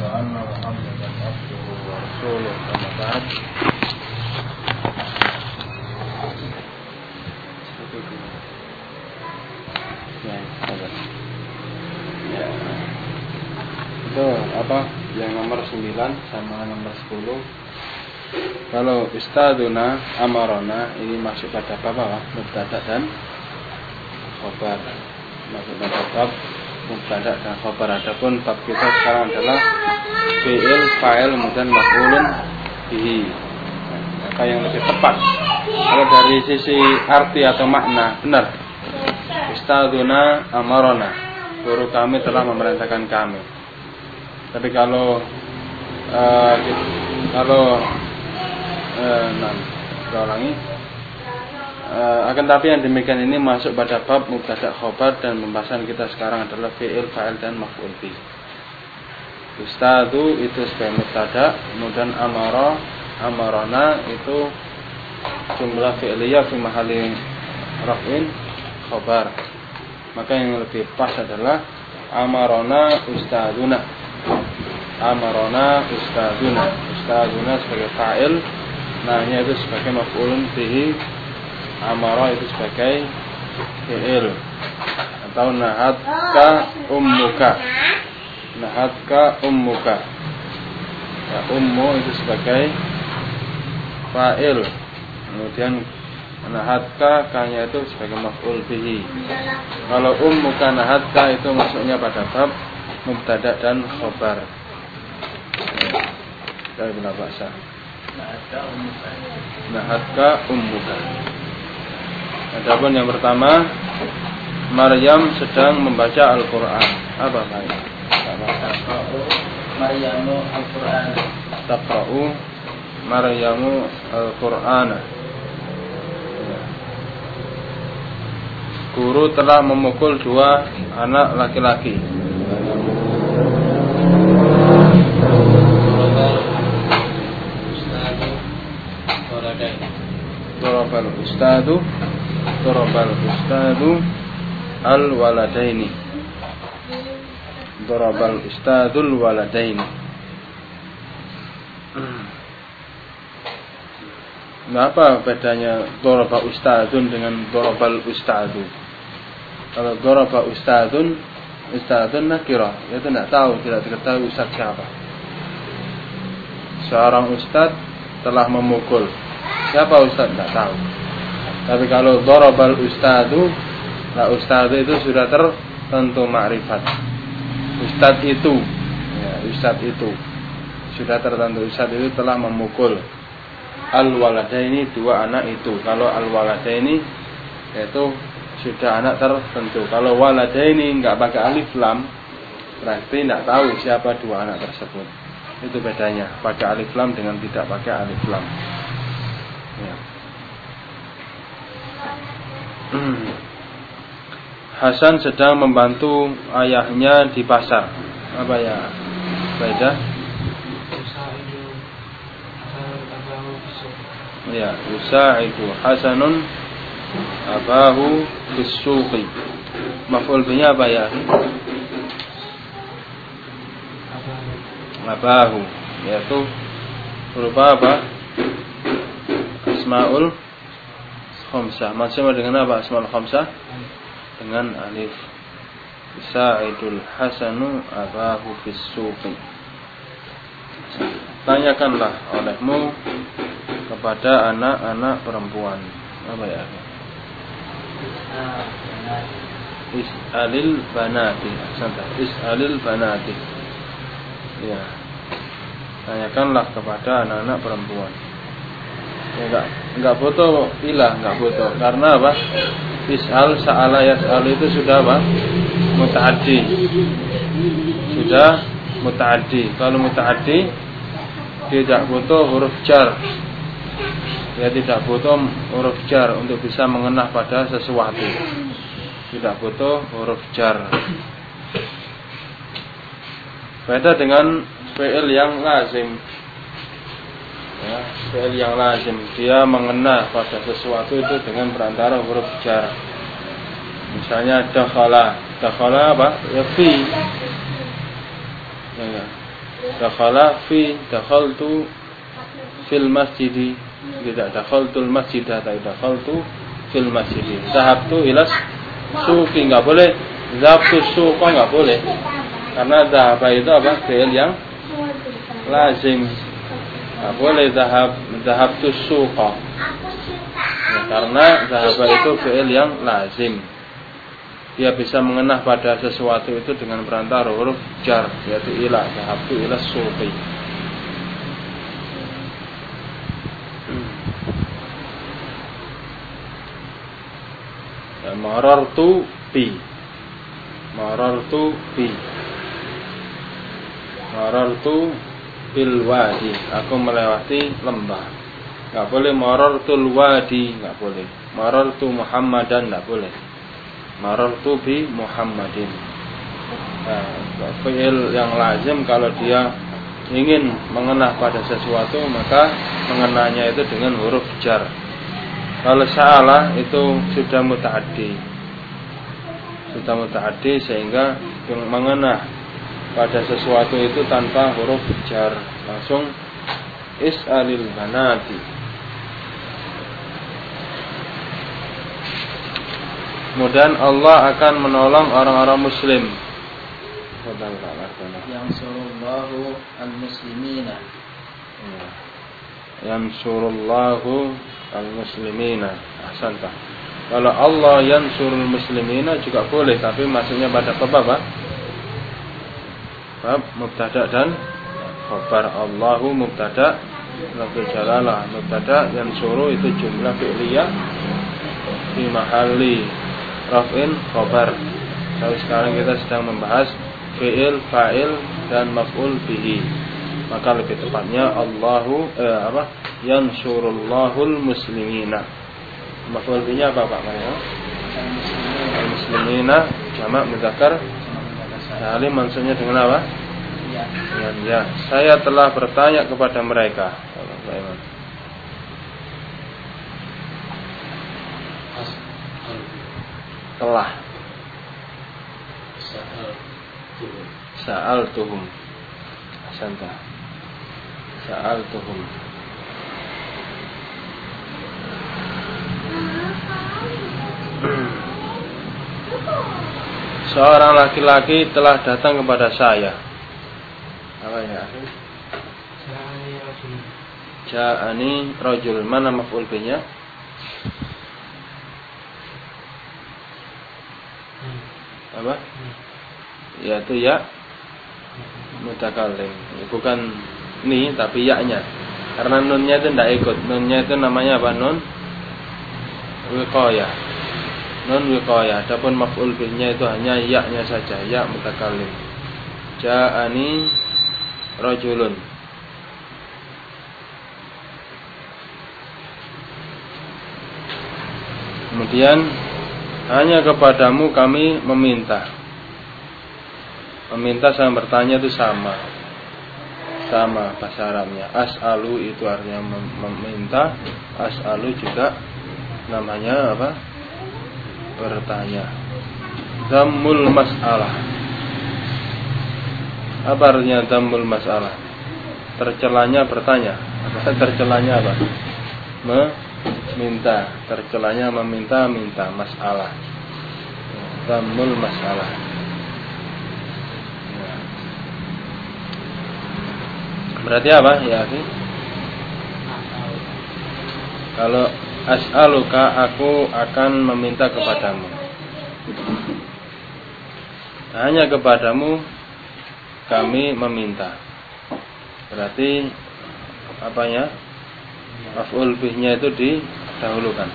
وأن محمدا عبده ورسوله أما بعد. Ya, itu apa yang nomor 9 sama nomor 10. Kalau ustadzuna amarona ini masuk pada bab apa? Mubtada dan khobar. Masuk pada bab mubtada dan khobar. Adapun bab kita sekarang adalah fi'il, fa'il, kemudian maf'ulun bihi. Apa yang lebih tepat? Kalau dari sisi arti atau makna benar. Ustadzuna amarona, guru kami telah memerintahkan kami. Tapi kalau akan tapi yang demikian ini masuk pada bab mubtada khobar dan pembahasan kita sekarang adalah fi'il, fa'il dan maf'ul bih. Ustadzu itu sebagai mubtada, kemudian amarona itu jumlah fi'liyah fi mahalli raf'in khobar. Maka yang lebih pas adalah amarona ustadzuna. Amarona ustadzuna. Ustadzuna sebagai fa'il, nahnya itu sebagai maf'ulun bihi, amara itu sebagai fi'il. Atau nahatka ummuka. Nahatka ummuka. Ya, ummu itu sebagai fa'il. Kemudian nahatka kanya itu sebagai maf'ul bihi. Kalau ummuka nahatka itu masuknya pada bab mubtada dan khobar. Dari benar bahasa. Nahatka ummuka. Adapun yang pertama, Maryam sedang membaca Al-Quran. Apa Maryam? Maryamu Al-Quran. Taqra'u Maryamu Al-Quran. Guru telah memukul 2 anak laki-laki. Darabal ustadu al-waladaini. Darabal ustadul waladaini. Nah, apa bedanya daraba ustadun dengan darabal ustadu? Kalau daraba ustadun nakirah, itu tidak tahu, tidak diketahui ustaz siapa. Seorang ustaz telah memukul. Siapa ustaz? Tidak tahu. Tapi kalau darabal ustadu, nah ustadu itu sudah tertentu ma'rifat. Ustaz itu, ya, ustaz itu sudah tertentu. Ustaz itu telah memukul al-waladaini 2 anak itu. Kalau al-waladaini itu sudah anak tertentu. Kalau waladaini enggak pakai alif lam, berarti tidak tahu siapa 2 anak tersebut. Itu bedanya pakai alif lam dengan tidak pakai alif lam. Ya. Hasan sedang membantu ayahnya di pasar. Apa ya? Beda? Ya, yusa'idu Hasanun abahu bis-suqi. Maf'ul bihi apa ya? Abahu, yaitu berupa apa? Asmaul khamsah. Maksudnya dengan apa asmaul khamsah? Dengan alif. Sa'idul Hasanu abahu bis-suqi. Tanyakanlah olehmu kepada anak-anak perempuan. Apa ya? Is'alil banati. Is'alil banati. Ya. Tanyakanlah kepada anak-anak perempuan. Ya, enggak butuh ilah, enggak butuh. Karena apa? Is'al, sa'ala, yas'al itu sudah apa? Muta'addi. Sudah muta'addi. Kalau muta'addi tidak butuh huruf jar. Ya, tidak butuh huruf jar untuk bisa mengenah pada sesuatu. Tidak butuh huruf jar. Beda dengan fi'il yang lazim. Ya, fi'il yang lazim dia mengena pada sesuatu itu dengan perantara huruf jar. Misalnya dakhala apa? Ya fi. Ya. dakhaltu fil masjidi, tidak dakhaltul masjid atau dakhaltu fil masjid. Zahabtu ila suqi, enggak boleh. Zahabtu suqa enggak boleh. Karena zahaba itu apa? Fi'il yang lazim. Enggak boleh zahabtu suqa. Ya, karena zahaba itu fi'il yang lazim. Dia bisa mengenah pada sesuatu itu dengan perantara huruf jar, yaitu ila. Zahabtu ila suqi. Marartu bi. Marartu bil wadi. Aku melewati lembah. Enggak boleh marartul wadi, enggak boleh. Marartu Muhammadan, enggak boleh. Marartu bi Muhammadin. Fi'il yang lazim kalau dia ingin mengenah pada sesuatu, maka mengenanya itu dengan huruf jar. Kalau salah itu sudah muta'addi. Sudah muta'addi sehingga mengenah pada sesuatu itu tanpa huruf jar. Langsung is'alil banati. Kemudian Allah akan menolong orang-orang muslim. Yansurullahu al-muslimina. Yansurullahu al-muslimina. Ahsanta. Kalau Allah yansurul muslimina juga boleh, tapi maksudnya pada apa? Bab mubtada dan khabar. Allahu mubtada, lafzul jalalah mubtada, yansuru itu jumlah fi'liyah fi mahalli raf'in khabar. Tapi sekarang kita sedang membahas fi'il, fa'il dan maf'ul bihi. Maka lebih tepatnya Allahu yansurullahul muslimina. Maf'ul bihi apa Pak Mario? Al-muslimina jamak mudzakkar salim, maksudnya dengan apa? Dengan ya. Saya telah bertanya kepada mereka. Telah. Sa'altuhum. Ahsanta. Sa'altuhum. Seorang laki-laki telah datang kepada saya. Apa ya? Ja'ani rajul. Mana maf'ul bihi-nya? Apa? Yaitu ya mutakallim. Bukan ni tapi ya-nya. Karena nunnya itu tidak ikut. Nunnya itu namanya apa? Nun wiqayah. Nun wiqayah. Adapun maf'ul bihi-nya itu hanya ya-nya saja, ya mutakallim. Ja'ani rajulun. Kemudian hanya kepadamu kami meminta. Meminta sama bertanya itu sama. Sama bahasa Arabnya. As'alu itu artinya meminta. As'alu juga namanya apa? Bertanya. Dhammul mas'alah. Apa artinya dhammul mas'alah? Tercelanya bertanya. Tercelanya apa? Meminta. Tercelanya meminta, minta. Mas'alah. Dhammul mas'alah. Berarti apa ya akhi? Kalau as'aluka, aku akan meminta kepadamu. Hanya kepadamu kami meminta. Berarti apanya? Maf'ul bihnya itu didahulukan.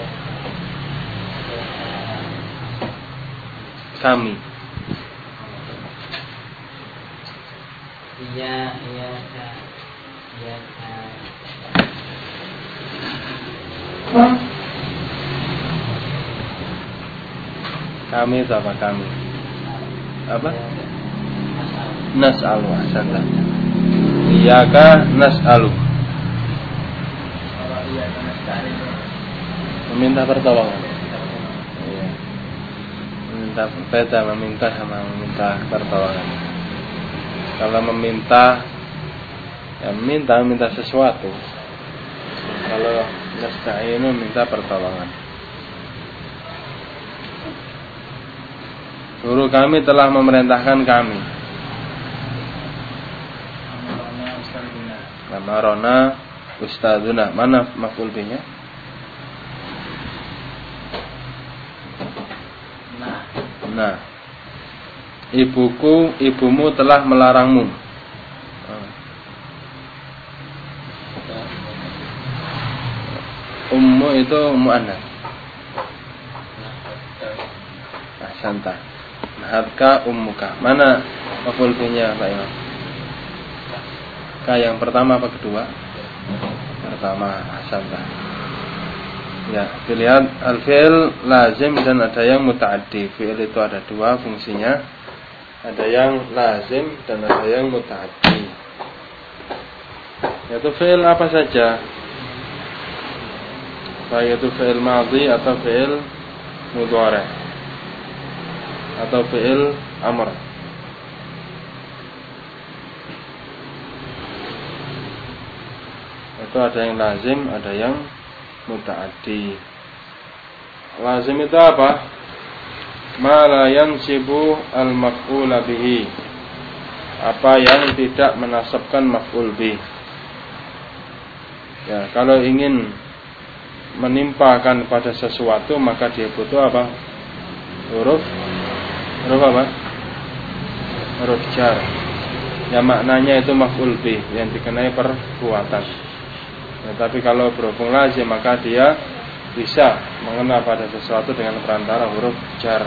Kami. Iya. Kami itu apa kami? Apa? Nas'alu ahsanta. Iyaka nas'alu. Meminta pertolongan. Iya. Meminta beda meminta sama meminta pertolongan. Kalau meminta, ya minta sesuatu. Kalau nasta'inu minta pertolongan. Guru kami telah memerintahkan kami. Amarona ustadzuna. Mana maf'ul bihnya? Nah, ibumu telah melarangmu. Ummu itu mu'annas. Ahsanta. Nahatka ummuka. Mana maf'ul bihnya Pak Imam? Ka yang pertama apa kedua? Pertama. Ahsanta. Ya, dilihat al-fi'il lazim dan ada yang muta'addi. Fi'il itu ada dua fungsinya. Ada yang lazim dan ada yang muta'addi. Yaitu fi'il apa saja? Baik itu fi'il madhi atau fi'il mudhari' atau fi'il amr. Itu ada yang lazim, ada yang muta'addi. Lazim itu apa? Ma la yansibu al-maf'ula bihi. Apa yang tidak menasabkan maf'ul bih. Ya, kalau ingin menimpakan pada sesuatu maka dia butuh apa? Huruf apa? Huruf jar. Ya maknanya itu maf'ul bih yang dikenai perbuatan. Ya, tapi kalau berhubung lazim maka dia bisa mengena pada sesuatu dengan perantara huruf jar.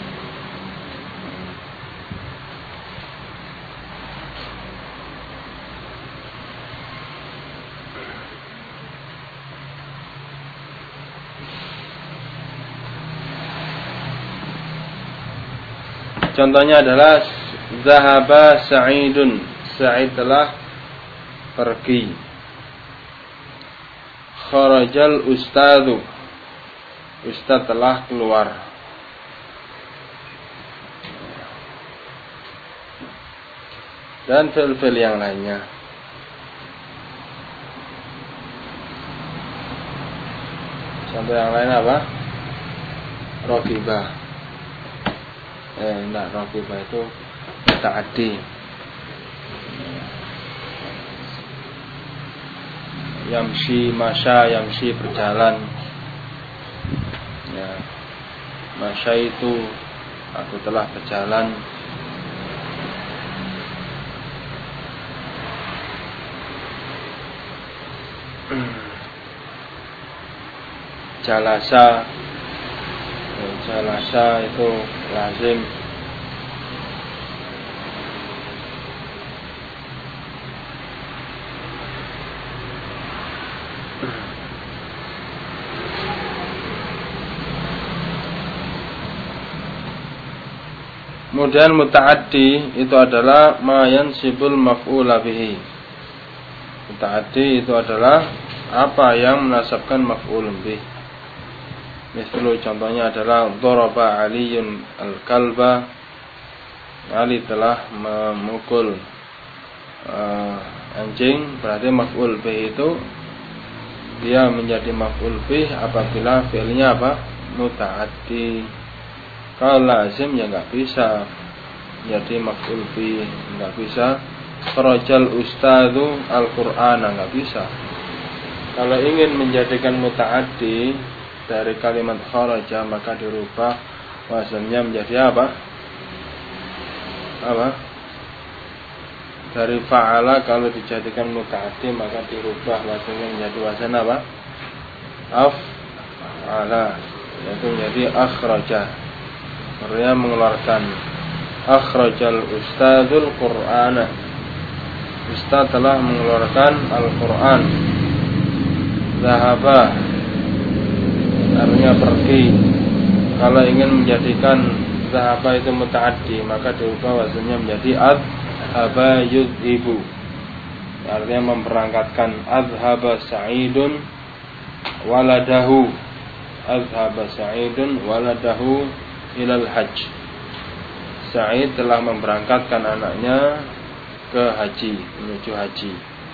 Contohnya adalah zahaba Sa'idun. Sa'id telah pergi. Kharajal ustadzu. Ustadz telah keluar. Dan fi'il-fi'il yang lainnya. Contoh yang lain apa? Raqibah. Enggak, raqibah itu ta'addi. Yamshi, masya, yamshi berjalan. Ya. Masya itu aku telah berjalan. Jalasa. Jalasa itu lazim. Kemudian muta'addi itu adalah ma yansibul maf'ula bihi. Muta'addi itu adalah apa yang menasabkan maf'ul bih. Misalnya contohnya adalah daraba Aliyun al-kalba. Ali telah memukul anjing, berarti maf'ul bih itu dia menjadi maf'ul bih apabila fi'ilnya apa? Muta'addi. Kalau lazim ya enggak bisa jadi maf'ul bih, enggak bisa. Kharajal ustadzu al-Qur'ana, enggak bisa. Kalau ingin menjadikan muta'addi dari kalimat kharaja maka dirubah wazannya menjadi apa? Apa? Dari fa'ala kalau dijadikan muta'addi maka dirubah wazannya menjadi wazan apa? Af'ala, yaitu menjadi akhraja. Artinya mengeluarkan. Akhrajal ustadzul Qur'ana. Ustadz telah mengeluarkan Al-Qur'an. Zahaba artinya pergi. Kalau ingin menjadikan zahaba itu muta'addi maka diubah wazannya menjadi adhaba yudhibu. Artinya memberangkatkan. Adhaba Sa'idun waladahu. Adhaba Sa'idun waladahu ilal hajj. Sa'id telah memberangkatkan anaknya ke haji, menuju haji.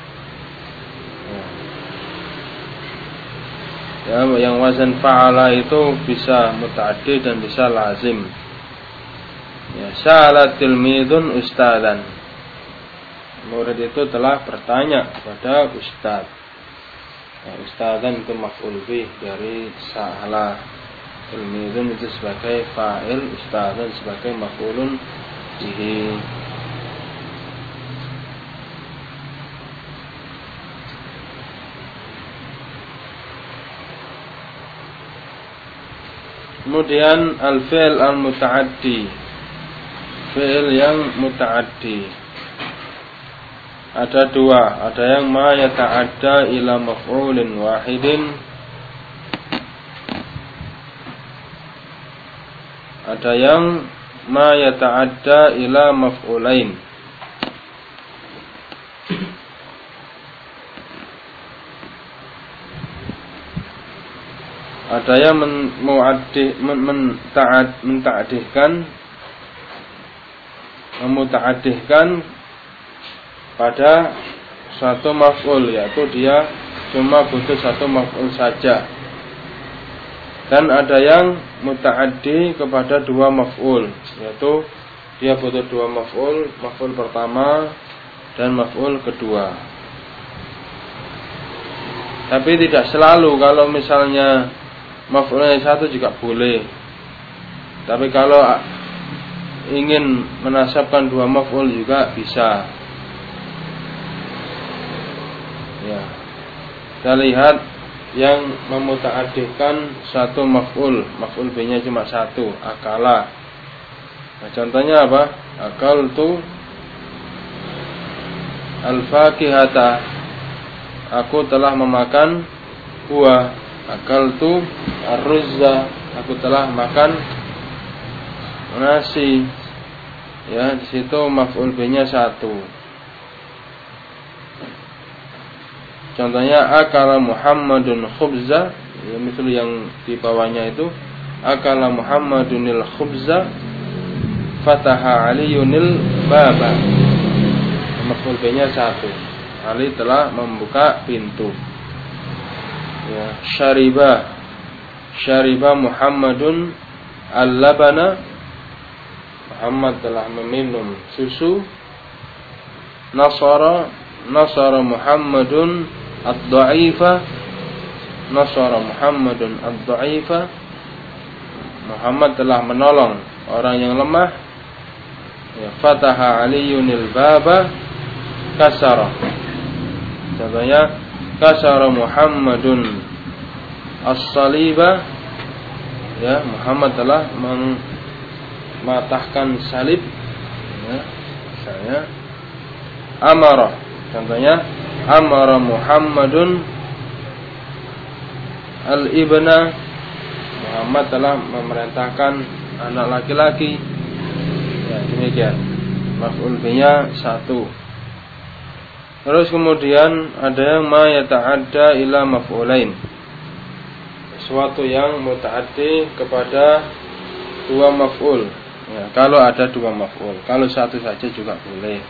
Ya, yang wazan fa'ala itu bisa muta'addi dan bisa lazim. Ya, sa'ala tilmidun ustadzan. Murid itu telah bertanya kepada ustadz. Ya, ustadzan itu maf'ul bih dari sa'ala. Tilmidun itu sebagai fa'il, ustadzan sebagai maf'ulun bihi. Kemudian al-fi'l al-muta'addi, fi'il yang muta'addi. Ada dua, ada yang ma yata'adda ila maf'ulin wahidin, ada yang ma yata'adda ila maf'ulain. Ada yang memuta'addihkan pada satu maf'ul, yaitu dia cuma butuh satu maf'ul saja. Dan ada yang muta'addi kepada dua maf'ul, yaitu dia butuh dua maf'ul, maf'ul pertama dan maf'ul kedua. Tapi tidak selalu, kalau misalnya maf'ulnya satu juga boleh. Tapi kalau ingin menasabkan dua maf'ul juga bisa. Ya. Kita lihat yang memuta'addihkan satu maf'ul, maf'ul B-nya cuma satu, akala. Nah, contohnya apa? Akaltu al-fakihata. Aku telah memakan buah. Akaltu ar-ruzza, aku telah makan nasi. Ya, di situ maf'ul B-nya satu. Contohnya akala Muhammadun khubza, ya, misal yang di bawahnya itu akala Muhammadunil khubza fataha Aliyunil baba. Maf'ul B-nya satu. Ali telah membuka pintu. Ya, syariba Muhammadun al-labana, Muhammad telah meminum susu. Nasara Muhammadun ad-dha'ifa, nasara Muhammadun ad-dha'ifa, Muhammad telah menolong orang yang lemah. Ya, fataha Aliyunil baba kasara. Contohnya kasara Muhammadun as-saliba, ya, Muhammad telah mematahkan salib. Ya, misalnya amara, contohnya amara Muhammadun al-ibna, Muhammad telah memerintahkan anak laki-laki. Ya, demikian. Maf'ul B-nya satu. Terus kemudian ada yang ma yata'adda ila maf'ulain, sesuatu yang muta'addi kepada dua maf'ul. Ya, kalau ada dua maf'ul, kalau satu saja juga boleh.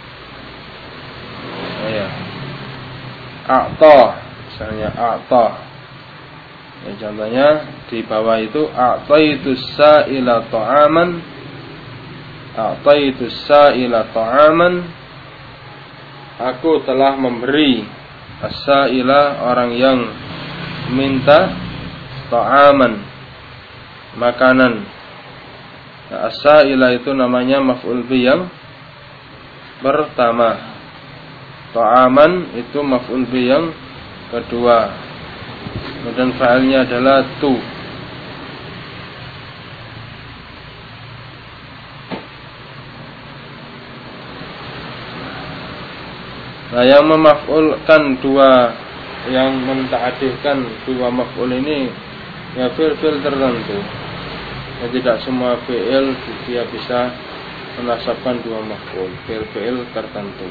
Ya. A'ta, misalnya a'ta. Ya, contohnya di bawah itu a'taitus sa'ila ta'aman, a'taitus sa'ila ta'aman. Aku telah memberi as-sa'ila, orang yang minta, ta'aman, makanan. Nah, as-sa'ila itu namanya maf'ul bi yang pertama. Ta'aman itu maf'ul bi yang kedua. Kemudian fa'ilnya adalah tu. Nah, yang memaf'ulkan dua, yang menta'adihkan dua maf'ul ini, ya fi'il tertentu. Ya, tidak semua fi'il dia bisa menasabkan dua maf'ul, fi'il tertentu.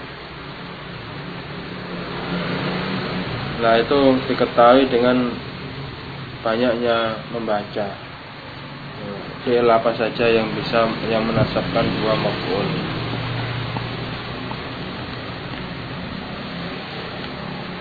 Nah, itu diketahui dengan banyaknya membaca. Fi'il apa saja yang bisa, yang menasabkan dua maf'ul.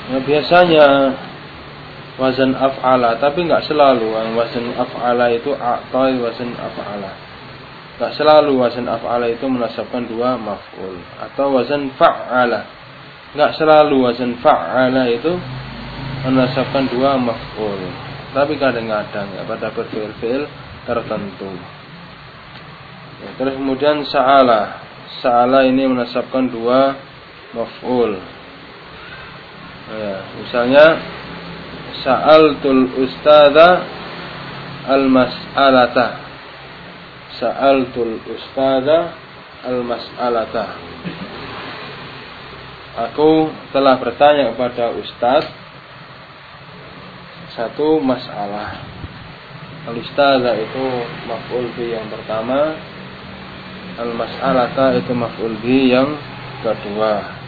Ya, biasanya wazan af'ala, tapi enggak selalu. Yang wazan af'ala itu a'tai wazan af'ala. Enggak selalu wazan af'ala itu menasabkan dua maf'ul. Atau wazan fa'ala. Enggak selalu wazan fa'ala itu menasabkan dua maf'ul. Tapi kadang-kadang ya, pada berfi'il tertentu. Ya, terus kemudian sa'ala. Sa'ala ini menasabkan dua maf'ul. Ya, misalnya sa'altul ustadza al-mas'alata. Sa'altul ustadza al-mas'alata. Aku telah bertanya kepada ustaz satu masalah. Al-ustadza itu maf'ul bi yang pertama, al-mas'alata itu maf'ul bi yang kedua.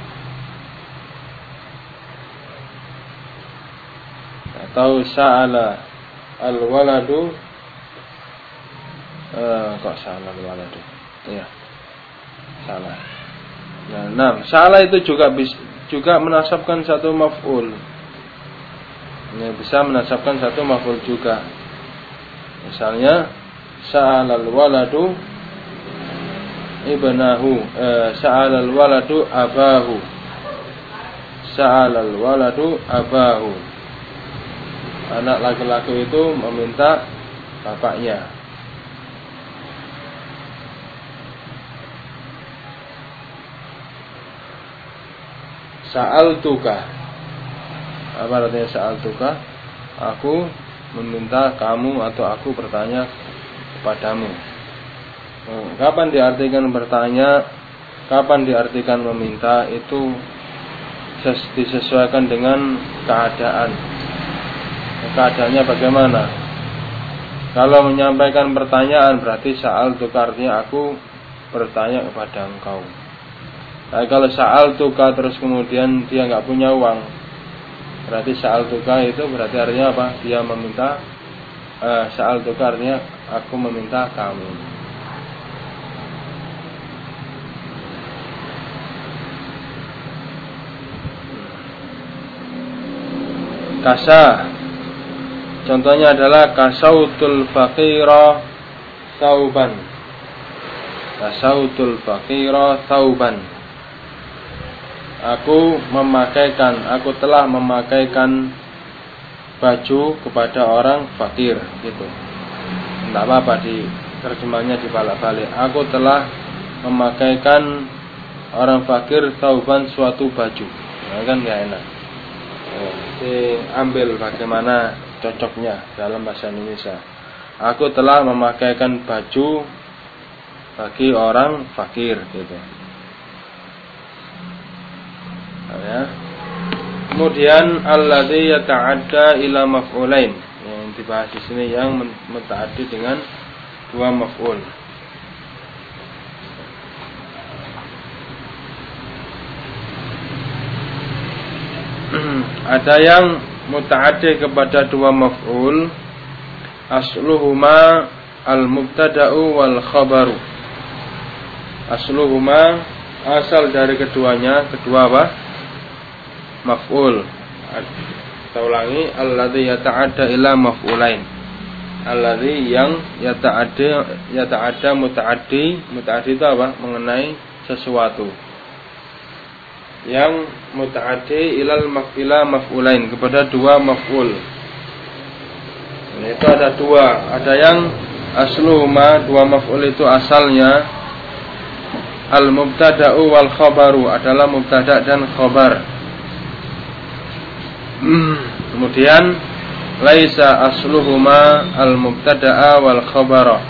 Atau sa'ala al-waladu, kok sa'ala al-waladu? Iya, salah. Nah, sa'ala itu juga menasabkan satu maf'ul. Ini bisa menasabkan satu maf'ul juga. Misalnya sa'ala al-waladu ibnahu, sa'ala al-waladu abahu. Sa'ala al-waladu abahu. Anak laki-laki itu meminta bapaknya. Sa'altuka. Apa artinya sa'altuka? Aku meminta kamu atau aku bertanya kepadamu. Kapan diartikan bertanya? Kapan diartikan meminta? Itu disesuaikan dengan keadaan. Keadaannya bagaimana? Kalau menyampaikan pertanyaan berarti sa'altuka, artinya aku bertanya kepada engkau. Nah, kalau sa'altuka terus kemudian dia enggak punya uang, berarti sa'altuka itu berarti artinya apa? Dia meminta. Sa'altuka artinya aku meminta kamu. Kasa. Contohnya adalah kasautul faqira thauban. Kasautul faqira thauban. Aku telah memakaikan baju kepada orang fakir, gitu. Enggak apa-apa di terjemahnya dibalik-balik. Aku telah memakaikan orang fakir thauban, suatu baju. Nah, kan enggak enak. Ambil bagaimana cocoknya dalam bahasa Indonesia. Aku telah memakaikan baju bagi orang fakir, gitu. Ya. Kemudian alladzi yata'adda ila maf'ulain, yang dibahas di sini yang muta'addi dengan dua maf'ul. Ada yang muta'addi kepada dua maf'ul, asluhuma al-mubtada'u wal khabaru. Asluhuma, asal dari keduanya, kedua apa? Maf'ul. Kita ulangi, alladzi yata'adda ila maf'ulain. Alladzi yang yata'adda muta'addi itu apa? Mengenai sesuatu. Yang muta'addi ila maf'ulain, kepada dua maf'ul. Itu ada dua. Ada yang asluhuma, dua maf'ul itu asalnya al-mubtada'u wal khabaru, adalah mubtada' dan khabar. Kemudian laisa asluhuma al-mubtada'a wal khabara.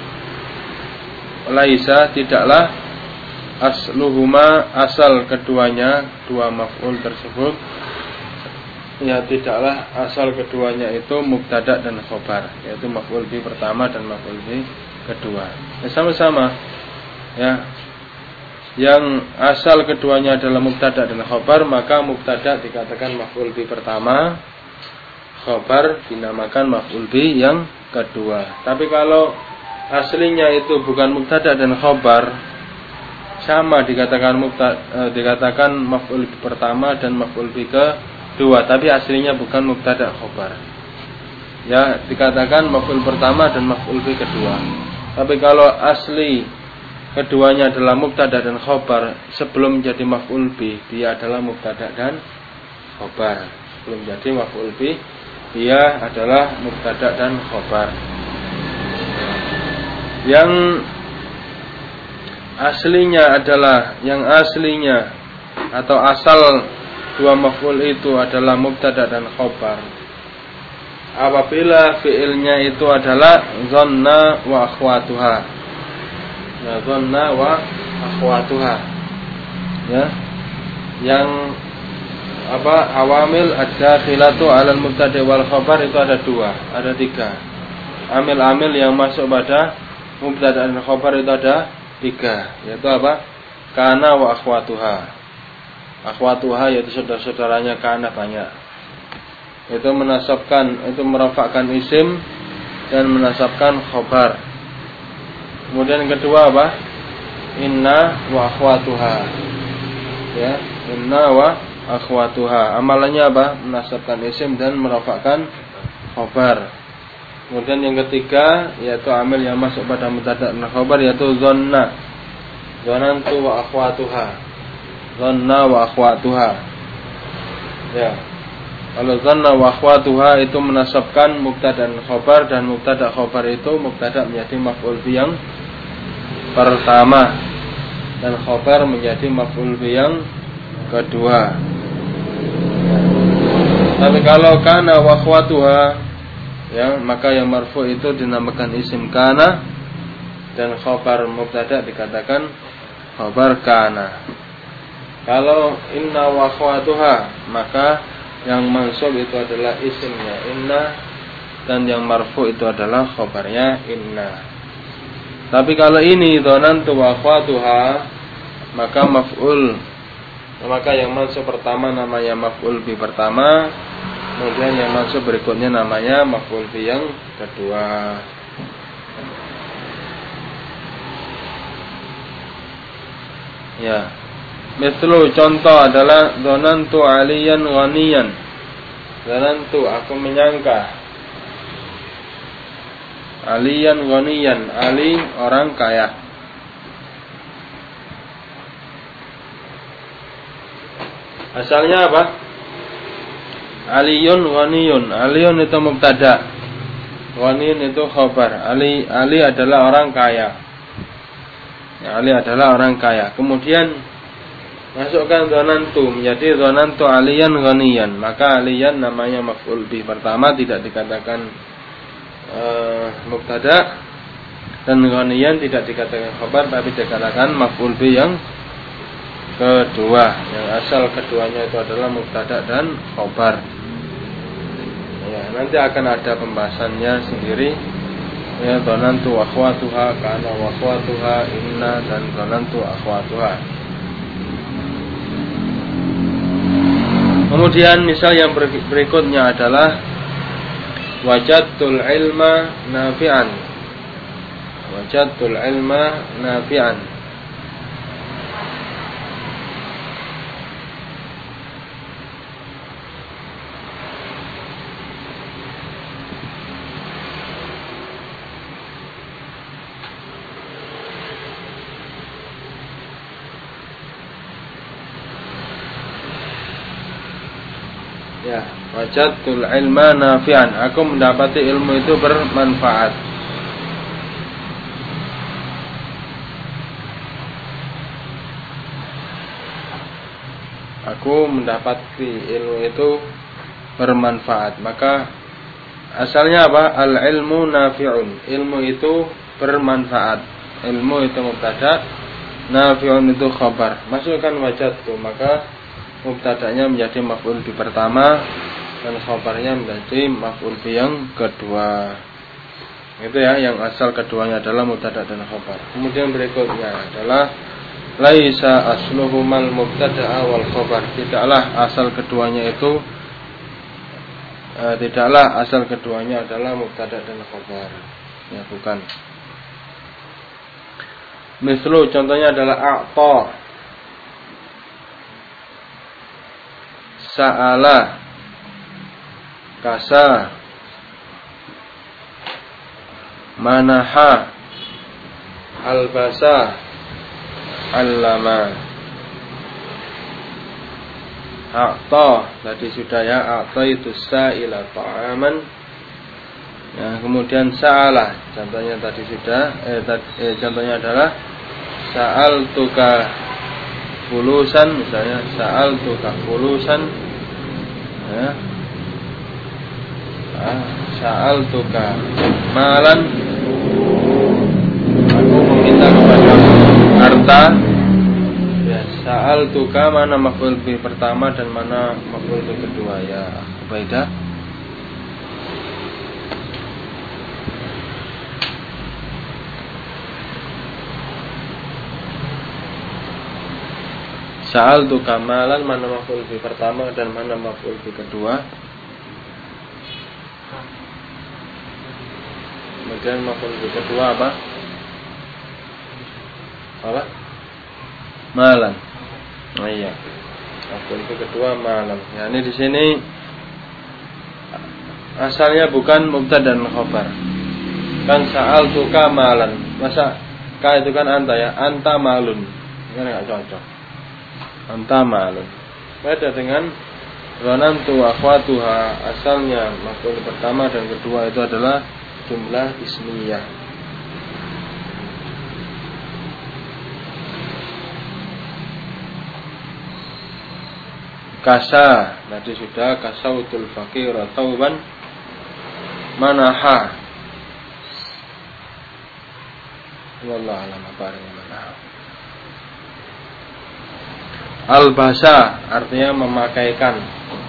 Laisa, tidaklah asluhuma, asal keduanya, dua maf'ul tersebut, ya tidaklah asal keduanya itu mubtada' dan khabar, yaitu maf'ul bi pertama dan maf'ul bi kedua. Ya, sama-sama. Ya. Yang asal keduanya adalah mubtada' dan khabar, maka mubtada' dikatakan maf'ul bi pertama, khabar dinamakan maf'ul bi yang kedua. Tapi kalau aslinya itu bukan mubtada' dan khabar, sama dikatakan maf'ul bi pertama dan maf'ul bi dua, tapi aslinya bukan mubtada khobar. Ya, dikatakan maf'ul pertama dan maf'ul bi kedua. Tapi kalau asli keduanya adalah mubtada dan khobar, sebelum jadi maf'ul bi, dia adalah mubtada dan khobar. Sebelum jadi maf'ul bi, dia adalah mubtada dan khobar. Yang aslinya atau asal dua maf'ul itu adalah mubtada dan khobar. Apabila fi'ilnya itu adalah dhanna wa akhwatuha. Ya, dhanna wa akhwatuha. Ya. Yang awamil ad-dakhilatu 'alal mubtada wal khabar itu ada dua, ada tiga. Amil-amil yang masuk pada mubtada dan khabar itu ada tiga, yaitu apa? Kana wa akhwatuha. Akhwatuha yaitu saudara-saudaranya kana banyak. Itu menasabkan, itu merafakkan isim dan menasabkan khabar. Kemudian yang kedua apa? Inna wa akhwatuha. Ya, inna wa akhwatuha. Amalannya apa? Menasabkan isim dan merafakkan khabar. Kemudian yang ketiga yaitu amil yang masuk pada mubtada dan khabar yaitu dhanna. Dhanantu wa akhwatuha. Dhanna wa akhwatuha. Ya. Kalau dhanna wa akhwatuha itu menasabkan mubtada dan khabar, dan mubtada khabar itu mubtada menjadi maf'ul bi yang pertama dan khabar menjadi maf'ul bi yang kedua. Tapi kalau kana wa akhwatuha, ya, maka yang marfu itu dinamakan isim kana dan khabar mubtada dikatakan khabar kana. Kalau inna wa akhwatuha, maka yang mansub itu adalah isimnya inna dan yang marfu itu adalah khabarnya inna. Tapi kalau ini dhanantu wa akhwatuha, maka yang mansub pertama namanya maf'ul bi pertama, kemudian yang mansub berikutnya namanya maf'ul bi yang kedua. Ya. Mislu contoh adalah dhanantu aliyan ghaniyan. Dhanantu aku menyangka aliyan ghaniyan, Ali orang kaya. Asalnya apa? Aliyun ghaniyun. Aliyun itu mubtada, ghaniyun itu khabar. Ali adalah orang kaya. Ya, Ali adalah orang kaya. Kemudian masukkan dhanantu menjadi dhanantu aliyan ghaniyan, maka aliyan namanya maf'ul bi pertama, tidak dikatakan mubtada, dan ghaniyan tidak dikatakan khabar tapi dikatakan maf'ul bi yang kedua, yang asal keduanya itu adalah mubtada dan khabar. Ya, nanti akan ada pembahasannya sendiri. Ya, dhanantu wa akhwatuha, kana wa akhwatuha, inna, dan dhanantu akhwatuha. Kemudian misal yang berikutnya adalah wajadtul ilma nafi'an. Wajadtul ilma nafi'an. Ya, wajadtul ilma nafi'an. Aku mendapati ilmu itu bermanfaat. Aku mendapati ilmu itu bermanfaat. Maka asalnya apa? Al ilmu nafi'un. Ilmu itu bermanfaat. Ilmu itu mubtada, nafi'un itu khabar. Masukkan wajadtu, maka mubtadanya menjadi maf'ul bi pertama dan khabarnya menjadi maf'ul bi yang kedua. Itu ya, yang asal keduanya adalah mubtada dan khabar. Kemudian berikutnya adalah laisa asluhumal mubtada wal khabar. Tidaklah asal keduanya adalah mubtada dan khabar. Ya, bukan. Mislu contohnya adalah a'ta, sa'ala, kasa, manaha, albasa, allama. A'ta tadi sudah ya, a'taitu sa'ila ta'aman. Ya, kemudian sa'ala, contohnya tadi sudah. Contohnya adalah sa'altuka fulusan, misalnya sa'altuka fulusan. Ya. Sa'altuka malan, aku meminta kepadamu harta. Ya, sa'altuka mana maf'ul bi pertama dan mana maf'ul bi kedua ya, Ubaidah? Sa'altuka malan mana maf'ul bi pertama dan mana maf'ul bi kedua? Kemudian maf'ul bi kedua apa? Apa? Malan. Oh iya. Maf'ul bi kedua malan. Ya, ini di sini asalnya bukan mubtada dan khabar. Kan sa'altuka malan. Masa ka itu kan anta ya, anta malun. Kan enggak cocok. Anta malun. Beda dengan ghanamtu akhwatuha, asalnya maf'ul pertama dan kedua itu adalah jumlah ismiyah. Kasa tadi sudah, kasautul faqira tauban, manaha. Wallahu a'lam bishawab. Albasa artinya memakaikan.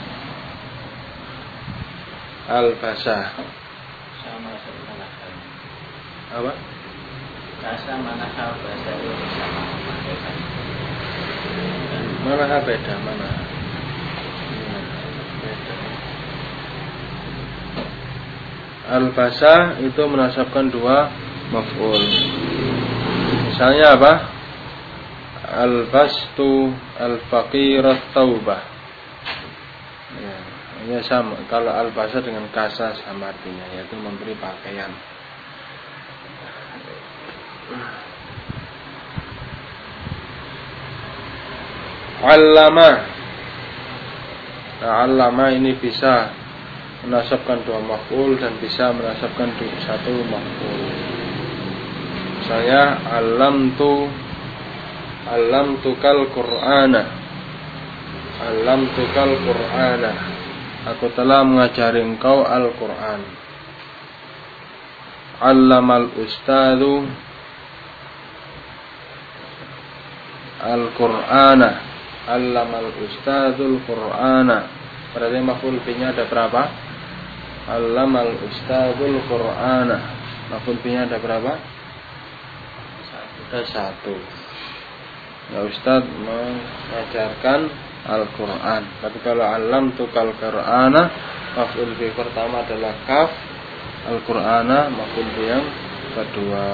Albasa. Sama sebenarnya. Apa? Kasa manaha bahasa itu sama memakaikan. Manaha beda, mana? Beda. Albasa itu menasabkan dua maf'ul. Misalnya apa? Albastu al-faqirat taubah. Ya, ini sama. Kalau albasa dengan kasa sama artinya, yaitu memberi pakaian. Allama. Nah, allama ini bisa menasabkan dua maf'ul dan bisa menasabkan satu maf'ul. Misalnya Allamtukal Qur'ana. Allamtukal Qur'ana. Aku telah mengajari engkau Al-Qur'an. Allamal ustadzu Al-Qur'ana. Allamal ustadzul Qur'ana. Berarti maf'ul bihi-nya ada berapa? Allamal ustadzul Qur'ana. Maf'ul bihi-nya ada berapa? Ada satu. Ya, Ustaz mengajarkan Al-Quran. Tapi kalau allamtukal Qur'ana, maf'ul bi pertama adalah kaf, Al-Qur'ana maf'ul bi yang kedua.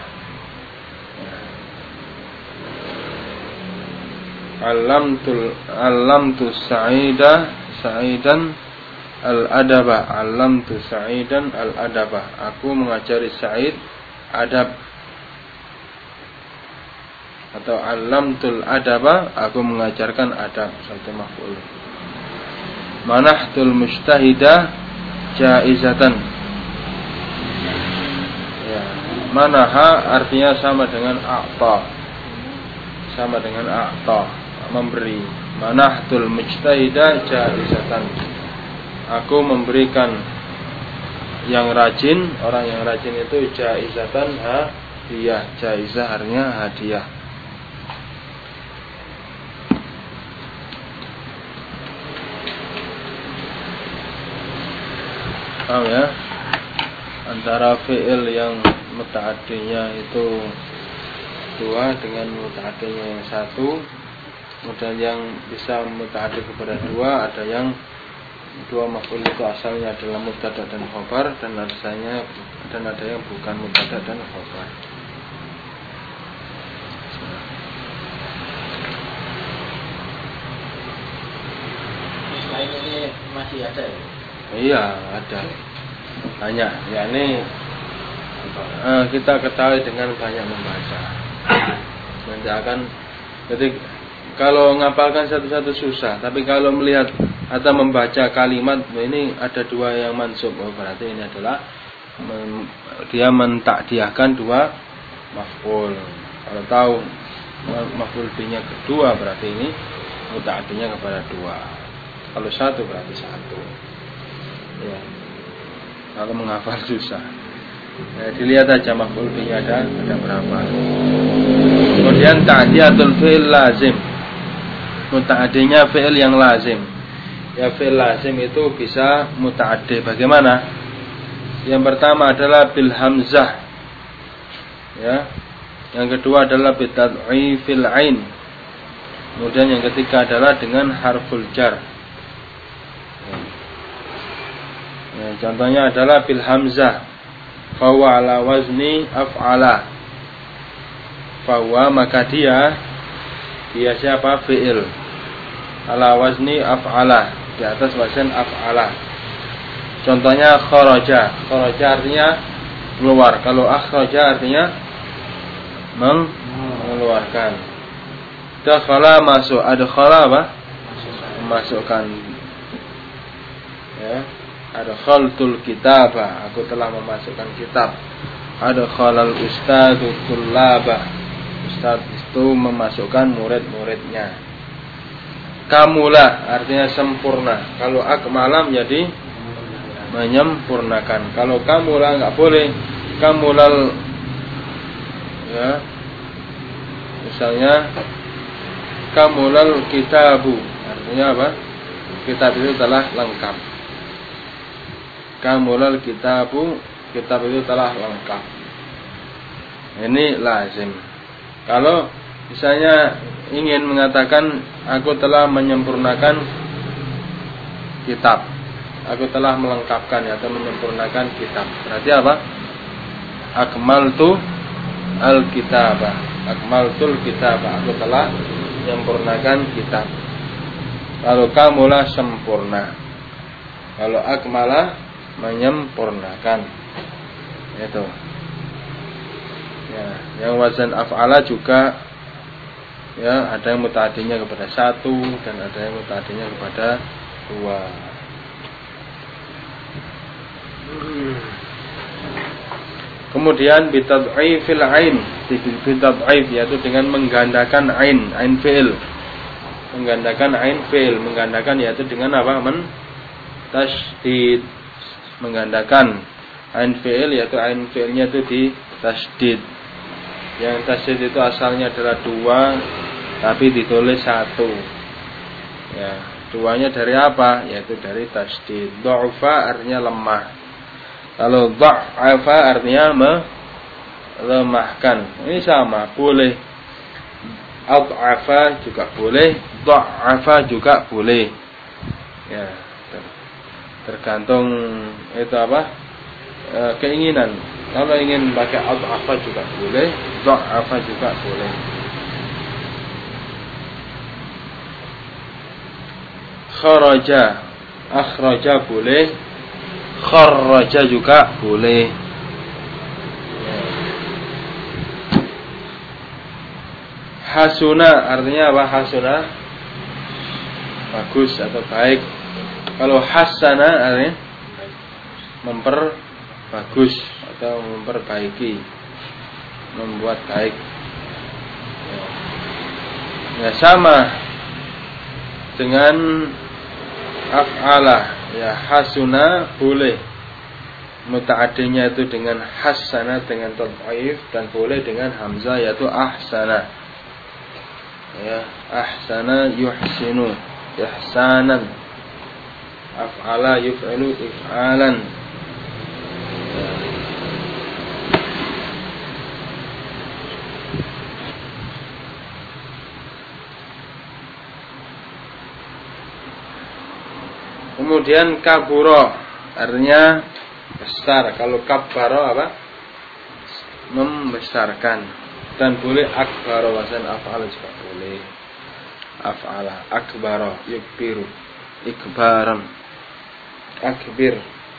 Allamtu Sa'idan al-adaba. Allamtu Sa'idan al-adaba. Aku mengajari Sa'id adab. Atau allamtul adaba, aku mengajarkan adab, satu maf'ul. Manahtul mujtahida jaizatan. Ya, manaha artinya sama dengan a'ta. Sama dengan a'ta, memberi. Manahtul mujtahida jaizatan. Aku memberikan yang rajin, orang yang rajin itu jaizatan hadiah. Jaizah artinya hadiah. Paham ya? Antara fi'il yang muta'addinya itu dua dengan muta'addinya yang satu. Kemudian yang bisa muta'addi kepada dua, ada yang dua maf'ul itu asalnya adalah mubtada dan khabar, dan ada yang bukan mubtada dan khabar. Selain ini masih ada ya? Iya, ada banyak. Yakni kita ketahui dengan banyak membaca. Nanti akan, jadi kalau ngapalkan satu-satu susah, tapi kalau melihat atau membaca kalimat ini ada dua yang mansub, berarti ini adalah dia mentakdiahkan dua maf'ul. Kalau tahu maf'ul binya kedua, berarti ini mutakadinya kepada dua. Kalau satu berarti satu. Ya. Kalau menghafal susah. Dilihat aja maf'ul bihi ada berapa. Kemudian ta'diyatul fi'il lazim. Muta'addinya fi'il yang lazim. Ya, fi'il lazim itu bisa muta'addi. Bagaimana? Yang pertama adalah bil hamzah. Ya. Yang kedua adalah bi tad'ifil ain. Kemudian yang ketiga adalah dengan harful jar. Ya, contohnya adalah bil hamzah. Fahuwa ala wazni af'ala. Fahuwa maka dia siapa? Fi'il. Ala wazni af'ala, di atas wazn af'ala. Contohnya kharaja. Kharaja artinya keluar. Kalau akhraja artinya mengeluarkan. Dakhala masuk. Adkhala apa? Memasukkan. Ya. Adkhaltul kitaba, aku telah memasukkan kitab. Adkhalal ustadzu tullaba, ustaz itu memasukkan murid-muridnya. Kamula artinya sempurna. Kalau akmala menjadi menyempurnakan. Kalau kamula enggak boleh. Kamulal, ya, misalnya kamulal kitabu, artinya apa? Kitab itu telah lengkap. Kamulal kitabu, kitab itu telah lengkap. Ini lazim. Kalau misalnya ingin mengatakan aku telah menyempurnakan kitab, aku telah melengkapkan atau menyempurnakan kitab, berarti apa? Akmaltu al-kitabah. Akmaltul kitabah, aku telah menyempurnakan kitab. Kalau kamula sempurna. Kalau akmala menyempurnakan. Itu. Ya, yang wazan af'ala juga, ya, ada yang muta'addinya kepada satu dan ada yang muta'addinya kepada dua. Kemudian bitad'ifil ain, bitad'if yaitu dengan menggandakan ain fi'il. Menggandakan ain fi'il, menggandakan yaitu dengan apa? Tasdid. Menggandakan ain fi'il yaitu ain fi'ilnya itu di tasdid. Yang tasdid itu asalnya adalah dua tapi ditulis satu. Ya, duanya dari apa? Yaitu dari tasdid. Dha'fa artinya lemah. Kalau dha'fa artinya melemahkan. Ini sama, boleh. Ad'afa juga boleh, dha'fa juga boleh. Ya, tergantung itu apa? Keinginan. Kalau ingin pakai ad'afa juga boleh, dha'fa juga boleh. Kharaja, akhraja boleh, kharraja juga boleh. Hasuna artinya apa? Hasuna bagus atau baik. Kalau hasana artinya memperbagus atau memperbaiki, membuat baik. Ya, sama dengan af'ala. Ya, hasuna boleh muta'addinya itu dengan hasana dengan tad'if dan boleh dengan hamzah yaitu ahsana. Ya, ahsana yuhsinu ihsanan. Af'ala yuf'ilu if'alan. Kemudian kaburo artinya besar. Kalau kabbaro apa? Membesarkan. Dan boleh akbaro, wazan af'ala juga boleh. Af'ala akbaro yukbiru ikbaran. akbir.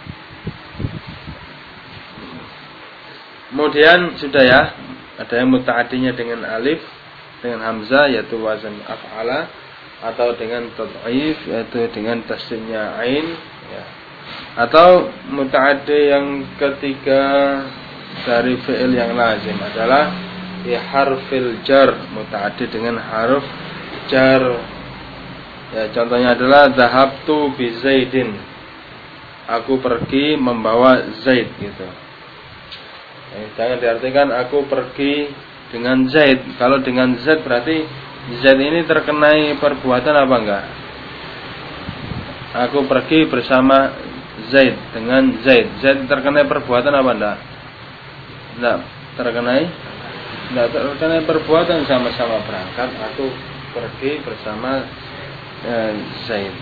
Kemudian sudah ya, ada yang muta'addinya dengan alif, dengan hamzah yaitu wazan af'ala, atau dengan tad'if yaitu dengan tasdidnya ain ya. Atau muta'addi yang ketiga dari fi'il yang lazim adalah bi harfil jar, muta'addi dengan harf jar. Ya, contohnya adalah dhahabtu bi Zaidin. Aku pergi membawa Zaid gitu. Jangan diartikan aku pergi dengan Zaid. Kalau dengan Zaid berarti Zaid ini terkenai perbuatan apa enggak? Aku pergi bersama Zaid dengan Zaid. Zaid terkenai perbuatan apa enggak? Enggak terkenai. Enggak terkenai perbuatan, sama-sama berangkat. Aku pergi bersama Zaid.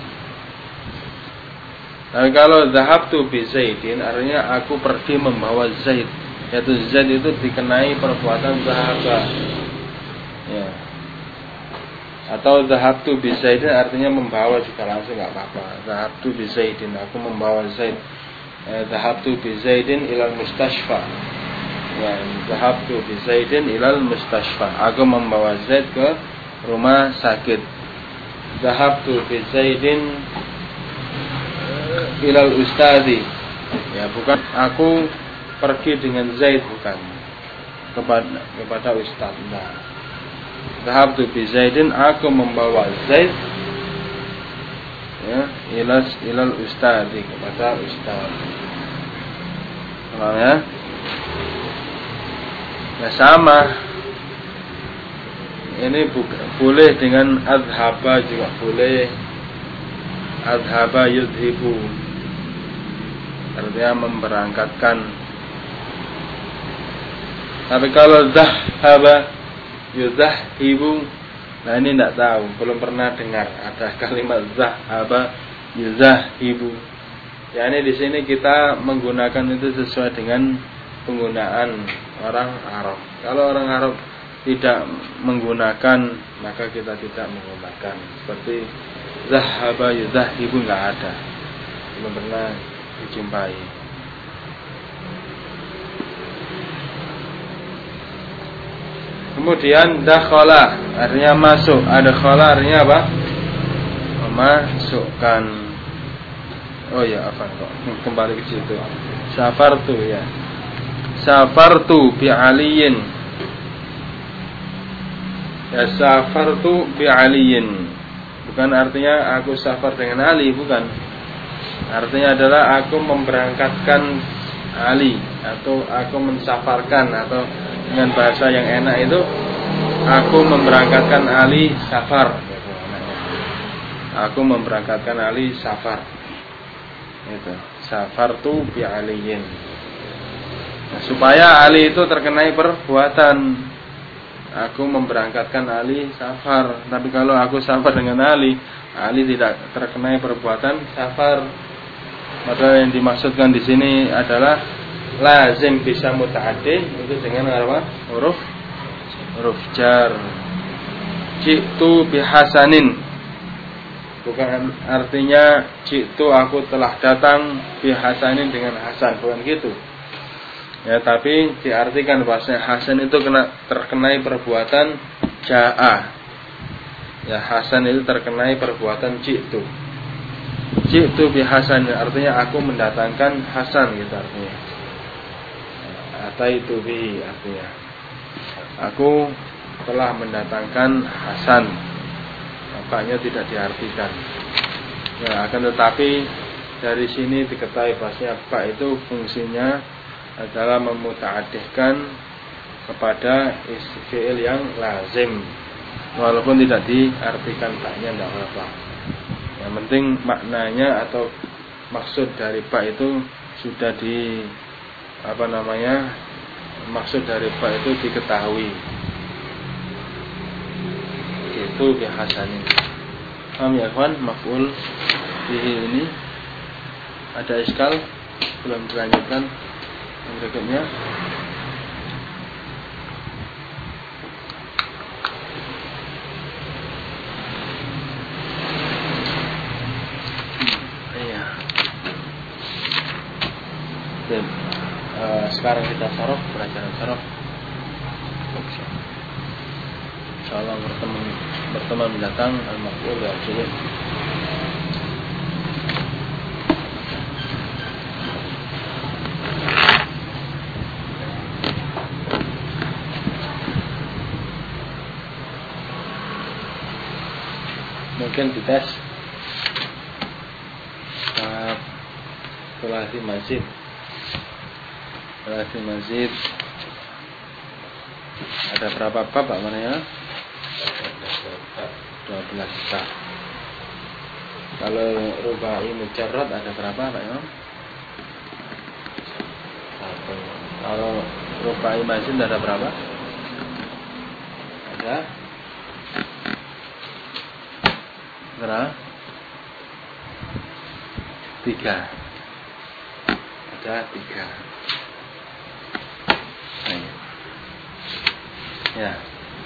Tapi kalau dhahabtu bi Zaidin artinya aku pergi membawa Zaid. Yaitu Zaid itu dikenai perbuatan dhahaba. Ya. Atau dhahabtu bi Zaidin artinya membawa juga langsung enggak apa-apa. Dhahabtu bi Zaidin, aku membawa Zaid. Dhahabtu bi Zaidin ilal mustashfa. Ya, dhahabtu bi Zaidin ilal mustashfa. Aku membawa Zaid ke rumah sakit. Dhahabtu bi Zaidin ilal ustadi. Ya, bukan aku pergi dengan Zaid, bukan kepada ustaz. Nah, dhahabtu bi Zaidin, aku membawa Zaid ya ilal ustadi, kepada ustaz. Paham ya? Nah, sama. Ini boleh dengan adhaba juga boleh. Adhaba yudhibu, artinya memberangkatkan. Tapi kalau dhahaba yudhahibu, nah ini tidak tahu, belum pernah dengar ada kalimat dhahaba yudhahibu. Ya, ini di sini kita menggunakan itu sesuai dengan penggunaan orang Arab. Kalau orang Arab tidak menggunakan, maka kita tidak menggunakan. Seperti dhahaba yudhahibu enggak ada, belum pernah dijumpai. Kemudian dakhala artinya masuk, adkhala artinya apa? Memasukkan. Oh ya, apa kok kembali ke situ. Safartu ya. Safartu bi Aliyin. Ya, safartu bi Aliyin. Bukan artinya aku safar dengan Ali, bukan. Artinya adalah aku memberangkatkan Ali, atau aku mensafarkan, atau dengan bahasa yang enak itu aku memberangkatkan Ali safar. Aku memberangkatkan Ali safar. Itu safartu bi Aliyin. Nah, supaya Ali itu terkenai perbuatan, aku memberangkatkan Ali safar. Tapi kalau aku safar dengan Ali tidak terkenai perbuatan safar. Padahal yang dimaksudkan di sini adalah lazim bisa muta'addi itu dengan apa? Huruf jar. Ji'tu bihasanin, bukan artinya ji'tu aku telah datang bihasanin dengan Hasan, bukan gitu. Ya, tapi diartikan bahasa Hasan itu terkenai perbuatan ja'a. Ya, Hasan itu terkenai perbuatan ji'tu. Ji'tu bihasan artinya aku mendatangkan Hasan gitu artinya. Ataitu bihi artinya aku telah mendatangkan Hasan. Nampaknya tidak diartikan. Ya, akan tetapi dari sini diketahui bahasanya ba itu fungsinya adalah memuta'addihkan kepada fi'il yang lazim. Walaupun tidak diartikan ba-nya tidak apa-apa. Yang penting maknanya atau maksud dari ba itu sudah maksud dari ba itu diketahui. Itu bihasanin. Paham ya kawan? Maf'ul bihi ini ada iskal, belum dilanjutkan yang berikutnya. Dan sekarang kita sorof, pelajaran sorof. Insyaallah berteman mendatang al-maf'ul wal majhul. Mungkin dites Sulasi Mazid ada berapa bab Pak Manaya? 12 bab. Kalau rubai mujarrad ada berapa Pak ya? 1. Kalau rubai mazid ada berapa? Ada berapa? 3. Ada 3. Ya.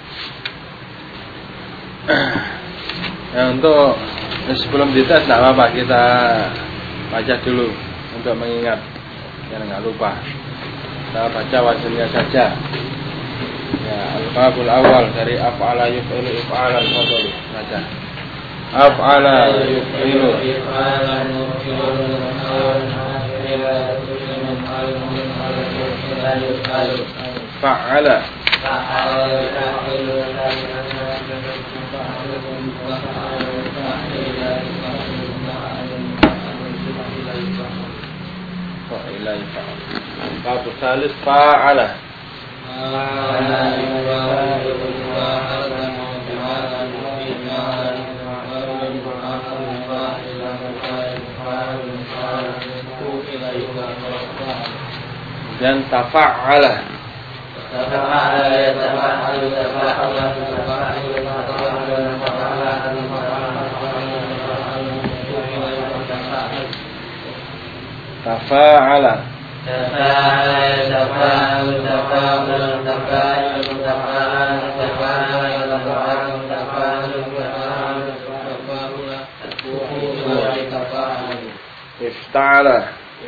Ya, untuk sebelum dites tidak apa-apa, kita baca dulu untuk mengingat biar nggak lupa. Kita baca wazannya saja. Ya, al-babul awal dari af'ala yuf'ilu if'alan fadhlu. Baca. Af'ala yuf'ilu fa'ala Bab salis fa'ala dan tafa'ala tafa'ala ifta'ala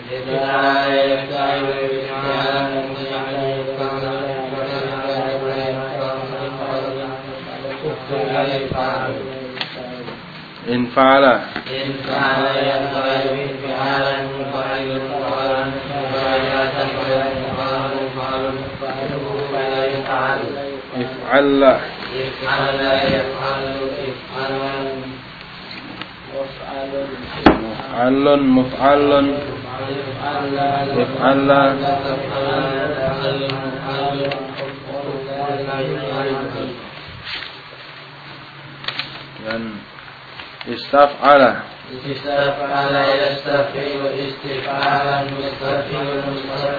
infa'ala if'alla muf'allun if'alla dan istaf'ala yastaf'ilu istif'alan mustaf'ilun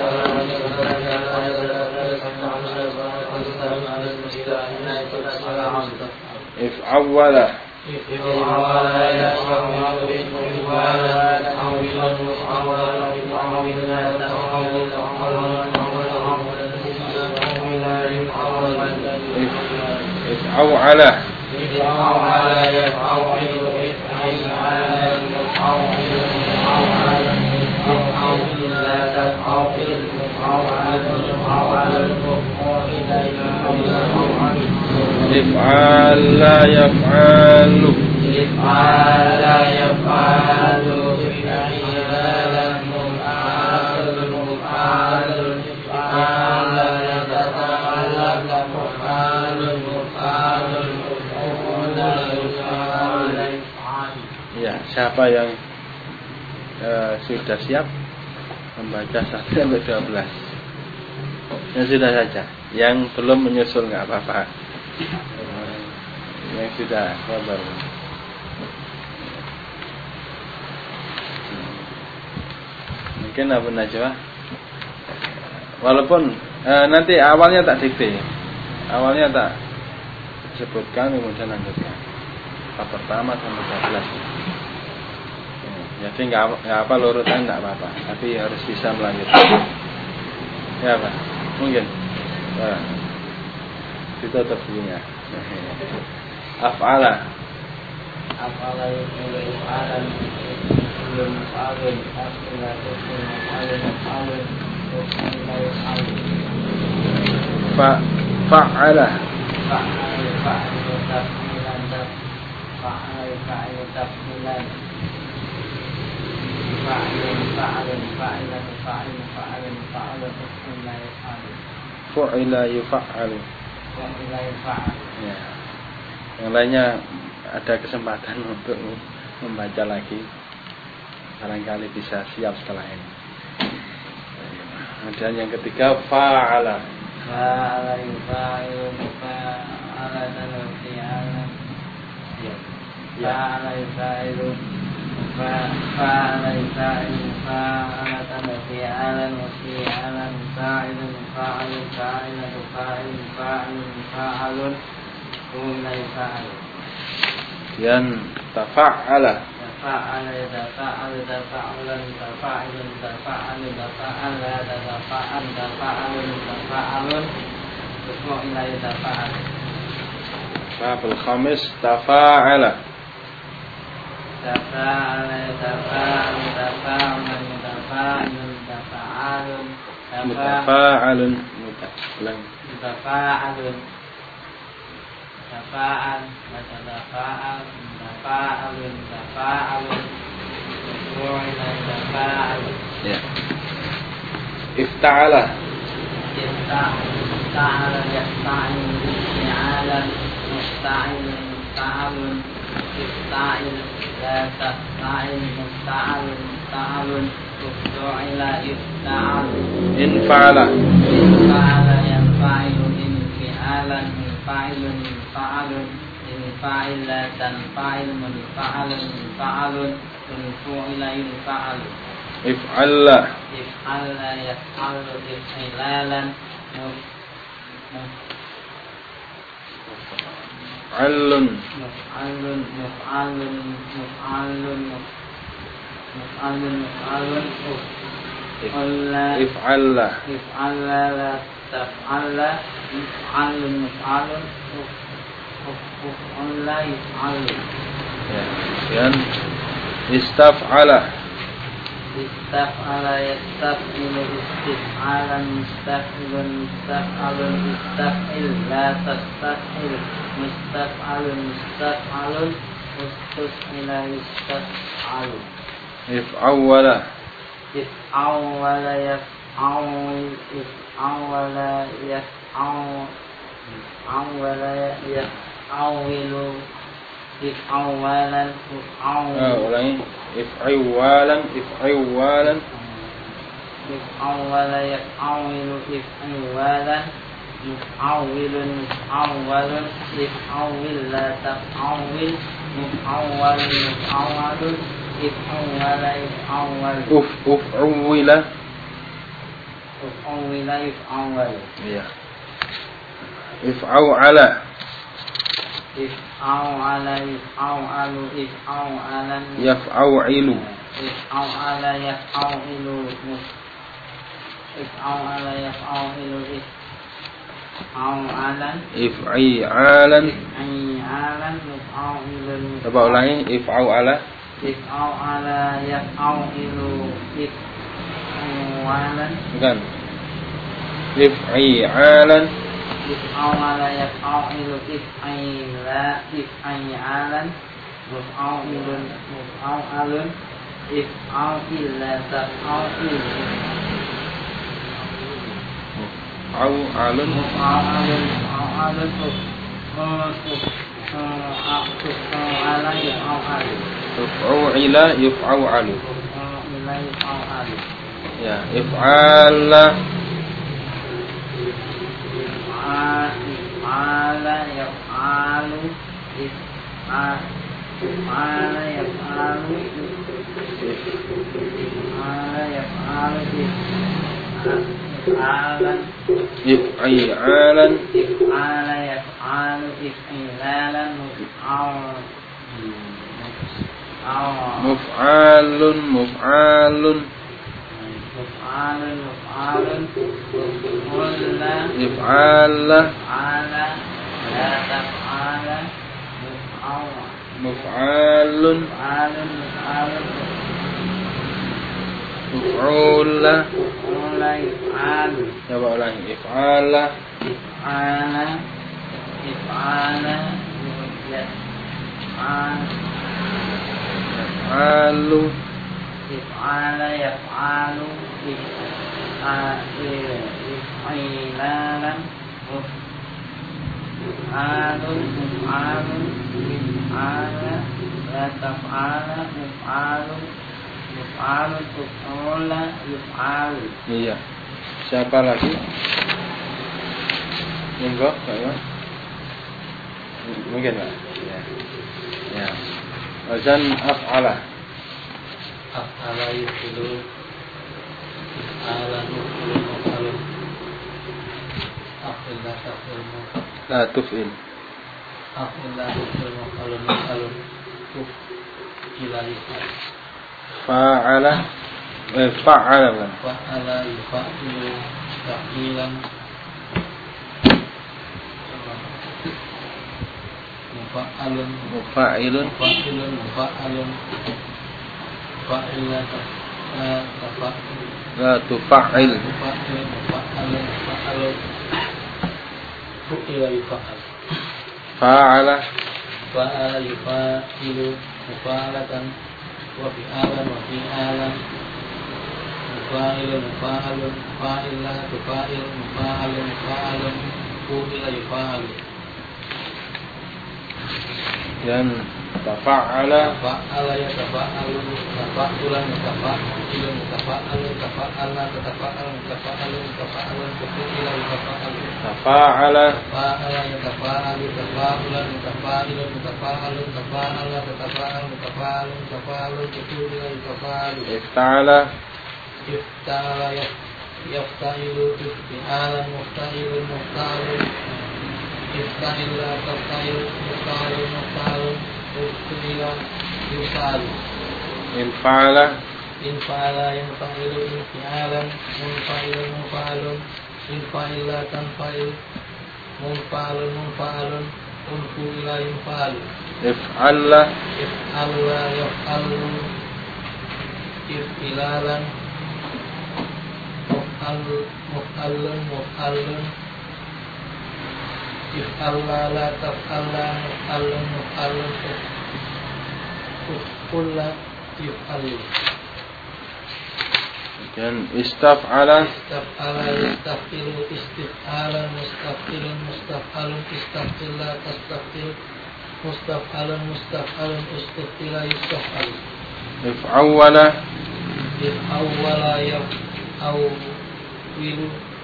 if'awwala if'awwala if'ala yaf'alu ya, siapa yang sudah siap membaca 1 sampai 12? Yang sudah saja. Yang belum menyusul nggak apa-apa. Yang sudah sabar. Mungkin apa najwa? Walaupun nanti awalnya tak dikte. Awalnya tak sebutkan, kemudian lanjutkan. Pertama sampai 12. Jadi nggak apa lurutan nggak apa-apa, tapi harus bisa melanjutkan. Ya Pak, mungkin. Nah, kita terbunya. Af'ala muf'alun af'ila taf'il muf'alun muf'alun muf'ila yuf'alu fa'ala fa'al fa'ilu taf'ilan fa'al fa'ilu taf'ilan fa'ilun fa'alun fa'ilan fa'ilu fa'alun fa'alun muf'ila yuf'alu fu'ila yuf'alu. muf'ila yuf'alu. Ya. Yang lainnya ada kesempatan untuk membaca lagi, barangkali bisa siap setelah ini. Kemudian yang ketiga fa'ala yufa'ilu fa'ala fi'alan fa'ala yufa'ilu fa'ala yufa'ilu fa'ala fi'alan wa fi'alan fa'ilun fa'alun fa'ilun fa'ilun fa'ilun fa'alun fu'ila yufa'alu. Kemudian tafa'ala tafa'ala tafa'alu tafa'alan tafa'ilun tafa'alu tafa'ala tafa'an tafa'alun tafa'alun fu'ila yufa'alu. Babul khamis tafa'ala tafa'ala tafa'alu tafa'alan tafa'ilun tafa'alun mutafa'alun tafa'alun tafa'an tafa'al tafa'alun tafa'alun fu'ila tafa'alu. Ya. Ifta'ala ifta'ala yafta'ilu isti'alan musta'ilun musta'alun ifta'il la tafa'il musta'alun musta'alun fu'ila ifta'alu. infa'ala infa'ala yanfa'ilu infi'alan fa'ilun fa'alun fa'ilatan fa'ilun fa'alun fa'alun fu'ila yufa'alu. if'alla if'alla yaf'alu if'ilalan allun muf'alun muf'alun muf'alun muf'alun muf'alun if'alla if'alla la taf'alla muf'alun muf'alun uf'alla yuf'alu. ya. Kemudian istaf'ala istaf'ala yastaf'ilu istif'alan mustaf'ilun mustaf'alun istaf'il la tastaf'il mustaf'alun mustaf'alun ustus'ila yustaf'alu. if'awwala if'awwala yaf'awil if'awwala yaf'awilu if'awwalan ulangi if'awwalan if'awwalan if'awwala yaf'awilu if'awwalan muf'awwilun muf'awwalun if'awwil la taf'awwil muf'awwalun muf'awwalun if'awwala if'awwalu. uf'awwila uf'awwila if'awwalu. ya. if'aw'ala if'aw'ala if'aw'alu if'aw'alan yaf'aw'ilu if'aw'ala yaf'aw'ilu if'aw'ala yaf'aw'ilu if'aw'alan if'i'alan if'i'alan muf'aw'ilun. coba ulangi if'aw'ala if'aw'ala yaf'aw'ilu if'aw'alan bukan if'i'alan if'aw'ala yaf'aw'ilu if'i'alan muf'aw'ilun muf'aw'alun if'aw'ila taf'aw'il muf'aw'alun muf'aw'alun muf'aw'alun muf'aw'ala yuf'aw'alu if'aw'ila yuf'aw'alu muf'aw'ila yuf'aw'alu. ya. if'ala if'ala yaf'alu if'ala yaf'alu if'ala yaf'alu if'alan if'i'alan if'ala yaf'alu if'ilalan muf'alun muf'alun muf'alun muf'alun muf'ala if'ala if'ala la taf'ala muf'ala muf'alun muf'alun muf'alun Uf'ula. Uf'ula if'alu. Coba ulangi. If'ala. If'ala. If'ala. Alu. If'ala yaf'alu. If'ilalan. Muf'alun. Muf'alun. If'ala. La taf'ala. Muf'alun. Muf'alun. Uf'ula. Yuf'alu. Iya. Siapa lagi? Monggo, Pak Iwan. Mungkin Pak. Ya. Ya. Wazan af'ala. Af'ala yuf'ilu. If'ala yuf'ilu. Muf'alun. Af'ila taf'ilmu. La tuf'il. Af'ila yuf'ilu. Muf'alun. Muf'alun. Uf'ila yuf'al. Fa'ala. Fa'ala kan. Fa'ala yuf'ilu. Ta'ilan. Mufa'alun. Mufa'ilun. Mufa'ilun. Mufa'alun. Fa'ila tafa'il. La tufa'il. Mufa'il. Mufa'alun. Mufa'alun. Fu'ila yufa'al. Fa'ala. Fa'ala yufa'ilu. Mufa'alatan. Wa fi'alan. Wa fi'alan. Mufa'ilun. Mufa'alun. Fa'ila tufa'il. Mufa'alun. Mufa'alun. Fu'ila yufa'alu. Dan tafa'ala. Tafa'ala ya tafa'alu. Tafa'ulan. Tafa'ilun. Tafa'alun. Tafa'ala. Tafa'alun. Tafa'alun. Tafa'alun. Fu'ila yufa'alu. Tafa'ala. Tafa'ala ya tafa'alu. Tafa'ulan. Tafa'ilun. Tafa'alun. Tafa'ala. Tafa'alun. Tafa'alun. Tafa'alun. Fu'ila yufa'alu. Ifta'ala. Ifta'ala yafta'ilu. Ifti'alan. Mufta'ilun. Mufta'alun. Ifta'ila tafta'il. Mufta'alun. Mufta'alun. Fu'ila yufa'alu. Infa'ala. Infa'ala yanfa'ilu. Infi'alan. Munfa'ilun. Munfa'alun. Infa'ila tanfa'il. Munfa'alun. Munfa'alun. Unfu'ila yunfa'alu. If'alla. If'alla yaf'alu. If'ilalan. Muf'alun. Muf'alun. If'alla la taf'alla. Muf'alun. Muf'alun. Uf'ulla yuf'alu. Dan istaf'ala. Istaf'ala yastaf'ilu. Istif'alan. Mustaf'ilun. Mustaf'alun. Istaf'illa tastaf'il. Mustaf'alun. Mustaf'alun. Istaf'ila yustaf'alu. If'awwala. If'awwala yaf'awilu.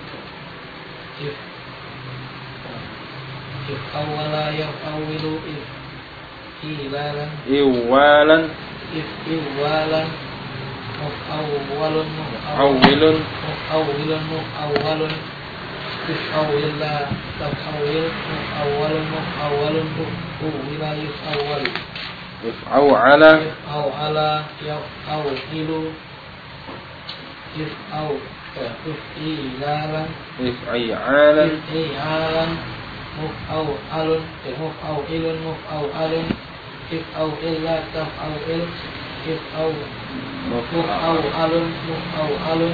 If'awwala yaf'awilu. If'ilalan. Iwalan. If'iwalan. Muf'awwalun. Awwilun. Muf'awwilun. Muf'awwalun. If'awwila taf'awil. Muf'awwalun. Muf'awwalun. Uf'uwila yuf'awwalu. If'aw'ala. If'aw'ala yaf'awilu. If'ilalan. If'i'alan. If'i'alan. Muf'aw'alun. Muf'aw'ilun. Muf'aw'alun. If'aw'ila taf'awil. Muf'aw'alun. Muf'aw'alun.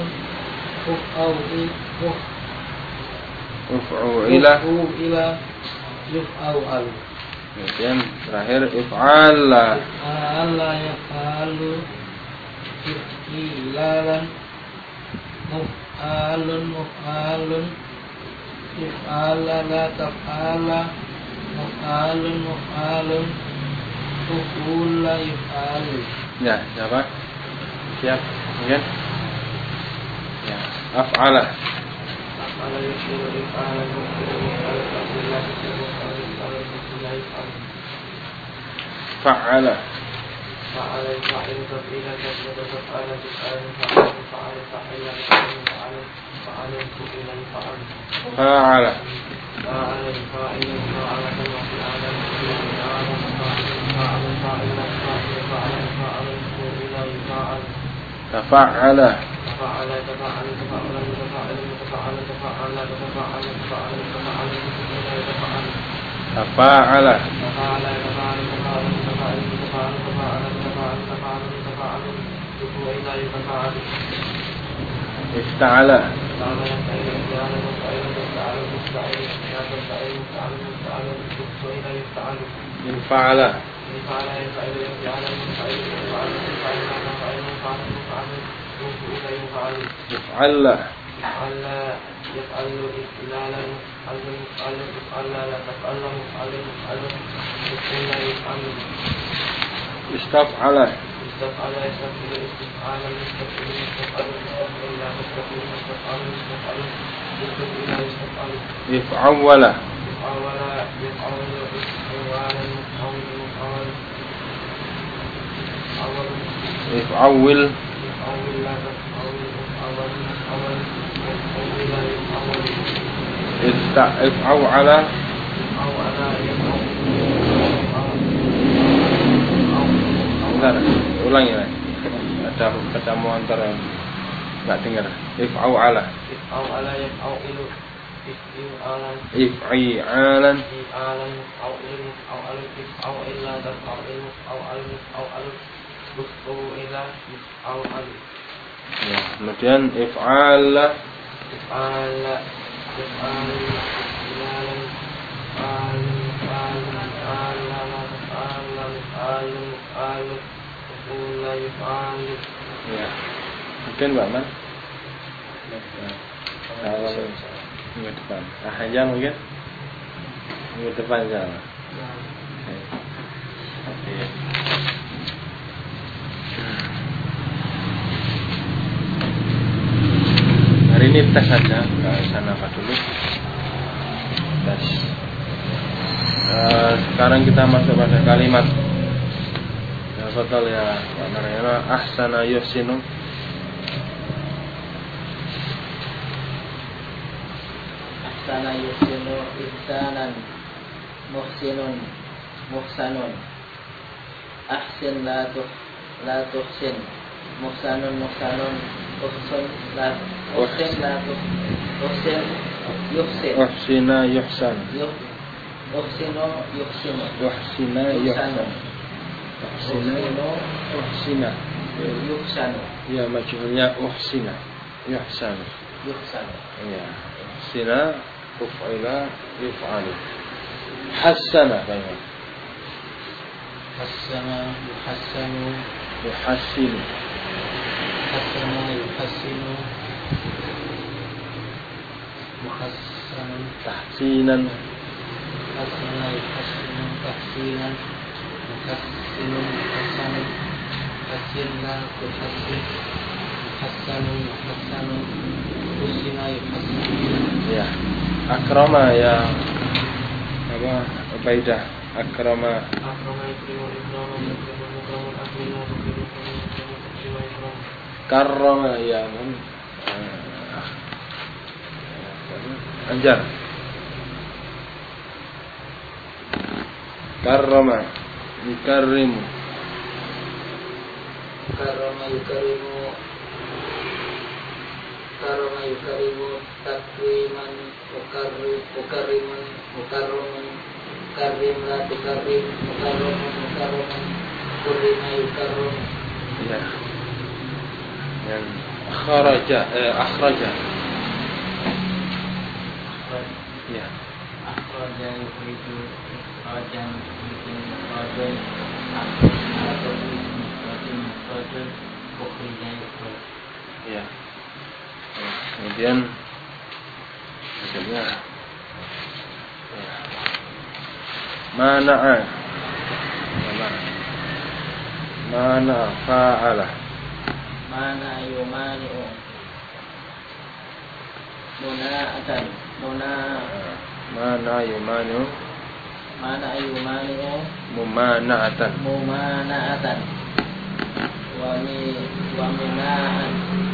Uf'u'ila. Uf'u'ila yuf'aw'alu. Kemudian terakhir if'ala. If'ala yaf'alu. If'ilalan. Muf'alun. Muf'alun. If'ala la taf'ala. Muf'alun. Muf'alun. Uf'ula yuf'alu. Ya, siapa? Siap, mungkin? Ya, af'ala. Af'ala yuf'ilu. If'ala yuf'ilu. If'ala taf'ila. If'ala yuf'ila yuf'alu. Fa'ala. Fa'ala yuf'ilu. Taf'ila. Taf'ila. Taf'ala. Taf'ala. Fa'ala. Fa'ala. Fa'ila. Fa'ala. Fa'ala. Fu'ila yuf'alu. Fa'ala. Fa'ala yuf'ilu. Fa'ala. Fa'ala. Fa'ala. Fa'ala. Fa'ila. Fa'ila. Fa'ala. Fu'ila yuf'alu. Tafa'ala. Tafa'ala. Tafa'ala. Tafa'ala. Tafa'ala. Tafa'ala. Tafa'ala. Tafa'ala. Tafa'ala. Tafa'ala. Fu'ila yuf'alu. Tafa'ala. Tafa'ala. Tafa'ala. Tafa'ala. Tafa'ala. Tafa'ala. Tafa'ala. Tafa'ala. Tafa'ala. Tafa'ala. Fu'ila لا يتفاعل. افتعل. تعالى يفعل افتعالا مفعلا يفتعل مستعيل لا تفعل مفعل مفعل سئل يفتعل. انفعل. يفعل يفعل افتعالا مفعلا يفعل مفعل مفعل مفعل مفعل سئل يفعل. يفعل. يفعل يفعل إفعالا مفعل مفعل يفعل لا تفعل مفعل مفعل سئل يفعل. استفعل. استفعل يستفعل استفعالا يستفعل يستفعل يستفعل لا تستفعل يستفعل يستفعل يستفعل يستفعل. يفعول. يفعل يفعل إفعالا مفعول مفعول يفعول. يفعل لا تفعل مفعول مفعول يفعل لا يفعل. افعول. Bentar, ulang ya. Ada ketemu antara nggak dengar. If'ala. If'ala yaf'alu. If'alan. If'i'alan. If'alan muf'alun muf'alun if'ala taf'alun muf'alun muf'alun muf'ala muf'alun. Ya, kemudian if'ala. If'ala if'alan if'alan Ya, mungkin Mbak Man. Minggu depan. Aja mungkin. Minggu depan salah. Hari ini tes saja, nggak sana apa dulu. Tes. Sekarang kita masuk pada kalimat. Ya betul ya, Pak Narayana. Ahsana yuhsinu. Ahsana yuhsinu ihsanan, muhsinun muhsanun. Ahsin la tuhsin, muhsanun muhsanun. Uhsin la tuhsin, yuhsin. Uhsina yuhsan. Uhsinu yuhsinu. Uhsina yuhsan. Uhsina yuhsanu. Ya, majhulnya uhsina yuhsanu. Yuhsanu. Ya, uhsina uf'ila yuf'alu. Hassana banyak. Hassana yuhassanu. Yuhassinu. Hassana yuhassinu. Muhassanun. Tahsinan. Hassana yuhassinu tahsinan. Muhassinun muhassanun. Hassinna tuhassin. Muhassanun muhassanun. Husina yuhassin. Ya, akrama ya. Apa? Ubaidah. Akrama. Akrama ikrimu ikramu mukrimu mukramu akrima mukrimu mukrimu akrima ikram. Karrama ya. Anjar. Karrama yukarrimu. Karama yukarimu. Karama yukarimu takriman mukarrimun mukarramun. Karim la tukarrim mukarramun mukarramun. Kurima yukarrum. Ya. Yang akhraja. Ya. Akhraja yukhriju ikhrajan bikin ikhrajan. Akhraja bikin ikhrajan. Ukhrija yukhraj. Ya. Kemudian misalnya mana'a fa'ala. Mana yumani'u. Muna'atan. Mana yumanu Mana yumani'u. mumana'atan. Mumana'atan. Wamina'an.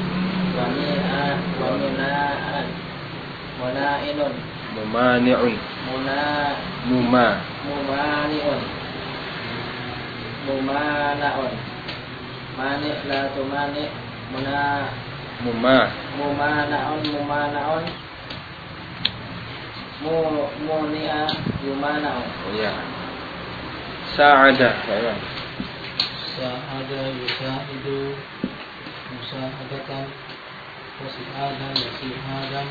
Wamina'an. Muna'inun. Mumani'un. Mumani'un. Mumana'un. Mani' la tumani' Mumana'un. Muni'a yumana'un. Ya. Sa'ada. Sa'ada yusa'idu. musa'adatan wasi'adan wasi'adan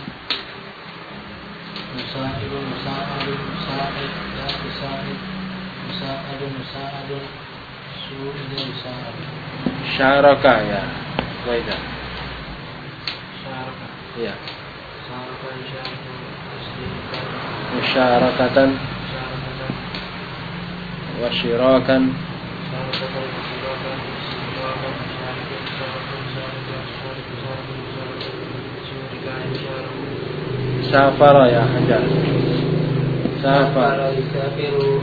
musa'idun musa'adun musa'id la musa'id musa'adun musa'adun su'ida musa'adun syaraka ya baik syaraka ya syaraka syaraka musliman musyarakatan syaraka wasyirakan syaraka syaraka syaraka safara ya hajar safara yusafiru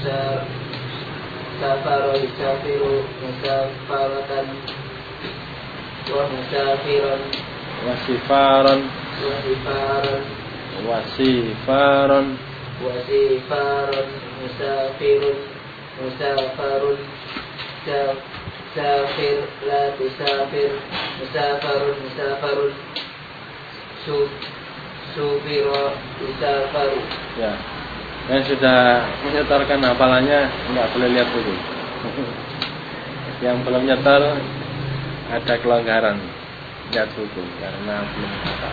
safara yusafiru musafaratan wa musafiran wasifaran wasifaran wasifaran wasifaran musafirun musafarun safir la tusafir musafarun musafarun sufiro tusafaru. ya yang sudah menyetorkan hafalannya nggak boleh lihat buku. Yang belum nyetor ada kelonggaran lihat buku karena belum hafal.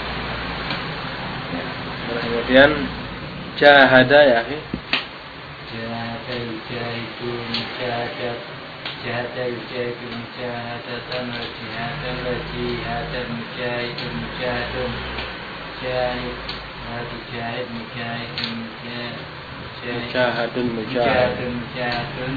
Kemudian jahada ya Jahada yujahidu mujahadat jahada yujahidu mujahadatan wa jihadan wa jihadan mujahidu mujahadun jahid wa tujahid mujahidun mujahadun mujahadun mujahadun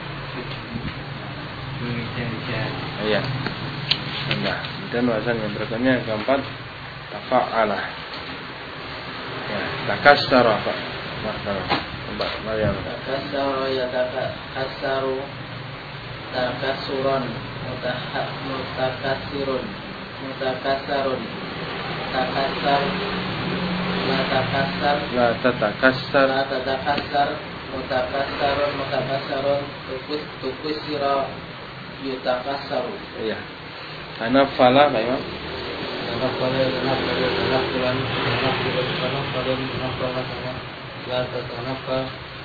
iya. Nah, dan wazan yang berikutnya yang keempat tafa'ala. Ya, takassara Pak. Mbak Maryam. Takassara ya takassaru takassuron mutakassirun mutakassarun takassar la takassar La tatakassar la tatakassar mutakassarun mutakassarun tukusira yutakassaru. iya. Tanafala Pak Imam. Tanafala tanaffulan tanaffulan tanaffulan la tatanaffa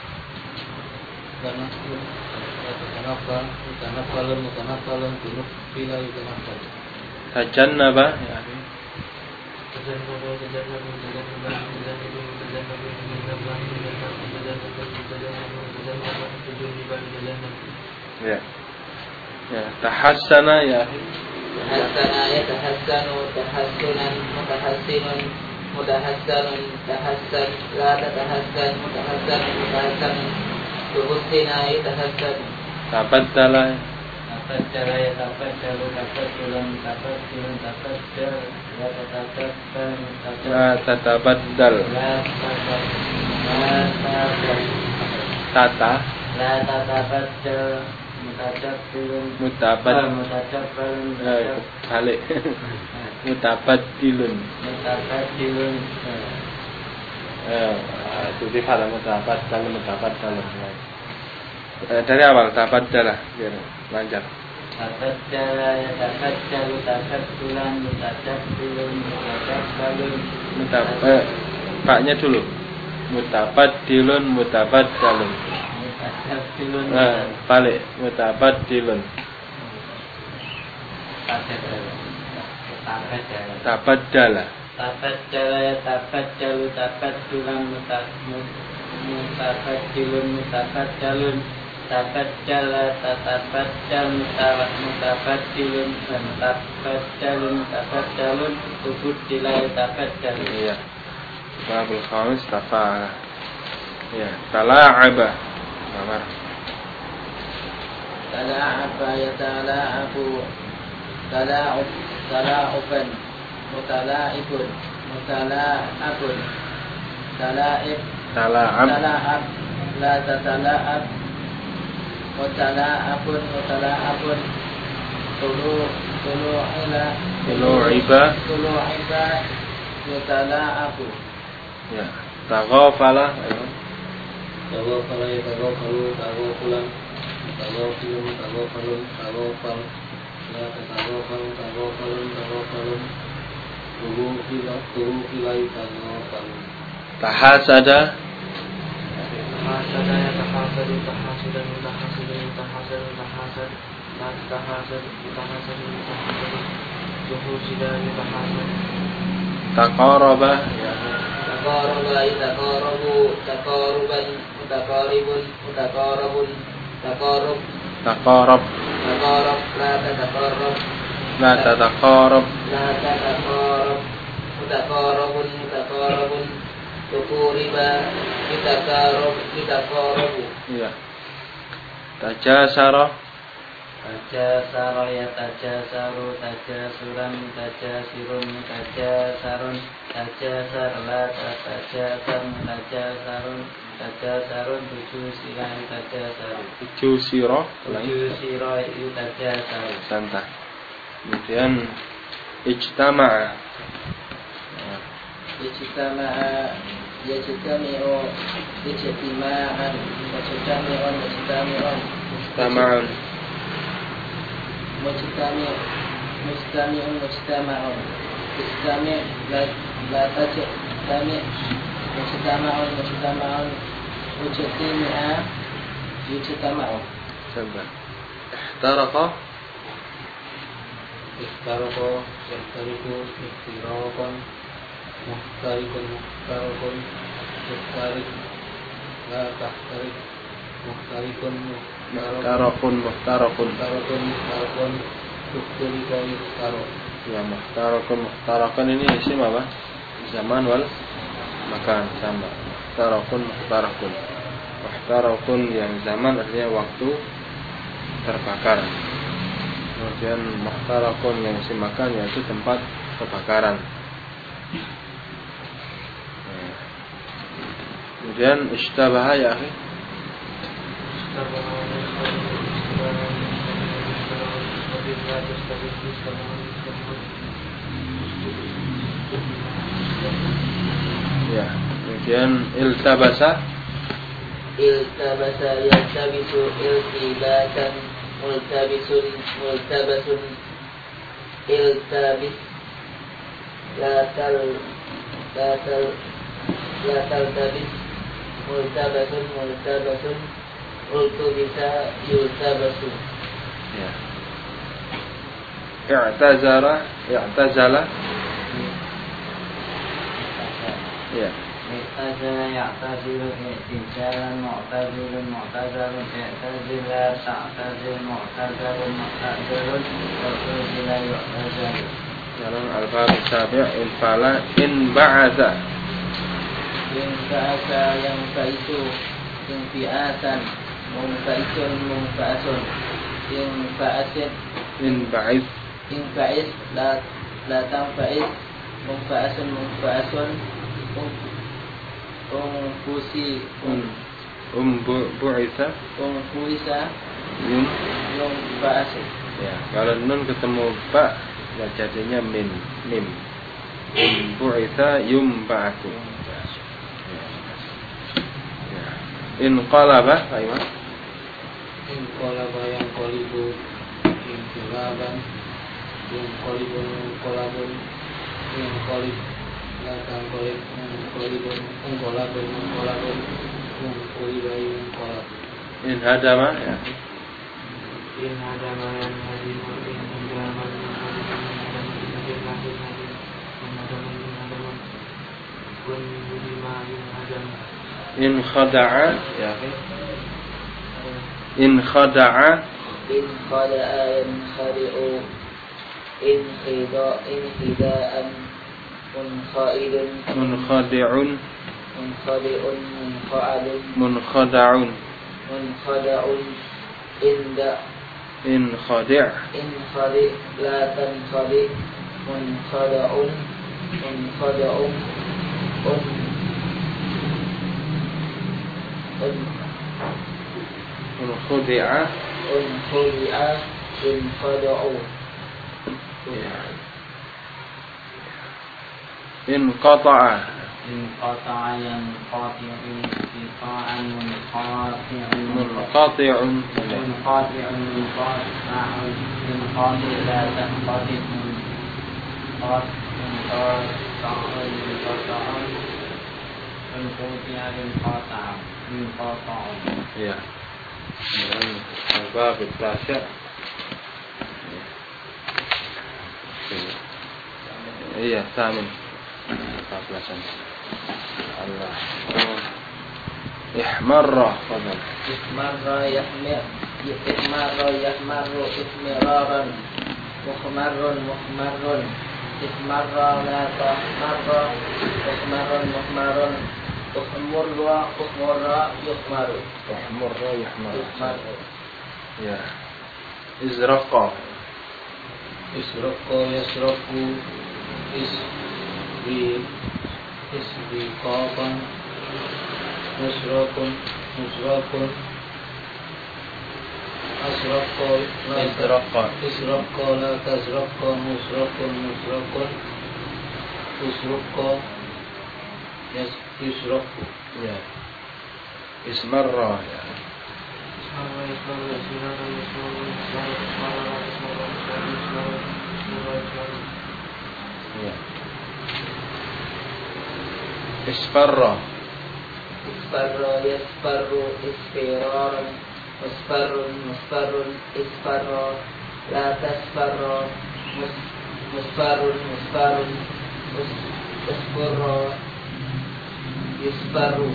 tanaffalun mutanaffalun tunfila yutanaffal. Tajannaba ya. Ya. Ya, tahassana ya. Tahassana ya tahassanu tahassunan mutahassinun mutahassanun tahassan la tatahassan mutahassanun mutahassanun tuhussina ya tahassan Tabaddala tabaddala ya tabaddalu tabaddulan tabaddulun tabaddal la tatabaddal la tatabaddal tata la tatabaddal mutabaddilun mutabaddilun balik mutabaddilun itu tifal mutabaddalun dari awal tabaddala biar lancar tabaddala ya tabaddalu tabaddulan mutabaddilun mutabaddalun paknya dulu mutabaddilun mutabaddalun balik mutabaddilun tabaddala ya tabaddalu tabaddulan mutabaddilun mutabaddalun tabaddala tatabaddal mutabaddilun mutabaddalun mutabaddalun tubuddila ya tabaddal. Iya. Babul khamis tafa'ala. Ya, tala'aba. Nomor. Tala'aba ya tala'abu tala'uban mutala'ibun mutala'abun tala'ib tala'ab la tatala'ab mutala'abun mutala'abun tulu'iba mutala'abu. Ya, taghafala. Taghafala ya taghafulan taghafilun taghafal la taghafalun tughufila taghafalun. Tahasada tahasada ya tahasadu tahasudan tahasudun tahasad لا تتحاسد جهوزد يتحاسد Taqaraba. Taqaraba yataqarabu, taqaruban, mutaqaribun, mutaqarabun, taqarub, Taqarab. taqarab, la tataqarab, La tataqarab. la tataqarab, mutaqarabun, mutaqarabun, tuquriba, yataqarabu. Iya. Tajasara. Tajasara yatajasaru, tajasuran, tajasirun, tajasarun, tajasar, la tajasam, tajasarun, tajasarun, tujusiran, tajasaru, Jusira. tujusira, yatajasaru. Santa. Kemudian ijtama'a. Ijtama'a yajtami'u, ijtima'an, mujtami'un, mujtami'un, Ijtama'un. mujtami', mujtami'un, mujtama'un, ijtami' la tajtami', mujtama'un, mujtama'un, mujtami'a, yujtama'u. Santa. Ihtaraqa. Ihtaraqa, yahtariqu, ihtiraqan, muhtariqun, muhtaraqun, muhtariq, la tahtariq, muhtariqun, muhtaraqun, Muhtarakun. muhtaraqun, muhtaraqun, muhtariqa, muhtaraq. Ya, muhtarakun ini isim apa? Zaman wal makan sama. Muhtarakun. Muhtarakun yang zaman artinya waktu terbakar. Kemudian muhtarakun yang isim makan yaitu tempat kebakaran. Kemudian ishtabaha ya akhi. Ya, kemudian iltabasa. Iltabasa yaltabisu, iltibasan, multabisun, multabasun, iltabis, la taltabis, multabasun, multabasun, ultubisa, yultabasu. Ya. I'tazala. Ya. I'tazala ya'tazilu, i'tizalan, mu'tazilun, mu'tazalun, i'tazila, ta'tazil, mu'tazalun, mu'tazalun, mu'tazila, yu'tazalu. Dalam al-bab sabi' infala inba'atha. Inba'asa, yang fa'isu, infi'asan, mungfa'isun, mungfa'asun, infa'asin, Inba'ith. infa'is, la tanfa'is, mungfa'asun, mungfa'asun, ungfusi, Bu'itha. ungfuisa, Yum. yungfa'asin. Ya, kalau nun ketemu ba ya jadinya mim. Bu'itha yumba'athu. Ya. Inqalaba, Pak Imam. Inqalaba yang qalibu, inqilaban, inqalibun, inqalabun, inqalib, la tanqalib, inqalibun, inqalabun, inqalabun, inqaliba, inqalab. Inhadama, ya. In hadama yang hadimu in hadaman yang hadimu kun budima in hadam In khada'a, ya. In khada'a. In khada'a yankhadi'u, in khida'an, munkha'idun, Munkhadi'un. munkhadi'un, munkha'adun, Munkhada'un. munkhada'un, In khadi'. inkhadi' la tankhadi' munkhada'un, munkhada'un, Unkhudi'a. unkhudi'a, inkhada'u. Ya. Inqata'a. Inqata'a yanqati'u, inqita'an, munqati'un, Munqati'un. munqati'un, munqati'un, inqati' la tanqati' inqata'un, inqata'un, inquti'a, inqata'un. Ya. Dan al-bab at-tasi' Iya, tamin. 14-an. Allah. Ihmarra, fadal. Ihmarra yahmarru ihmiraran. Muhmarrun. Ihmarra la tahmarra. Muhmarrun. Uhmurra yuhmaru. Uhmurra yuhmaru. Ya. Izraqa yasraku isbiqaqan musrakun asraqa la tazraqa musrakun usraqa yusraku. ya. Ismarra ya. Ya. Isfarra Yasfarru isfiraran. Musfarrun isfarra. La tasfarra. Musfarrun usfarra yusfarru.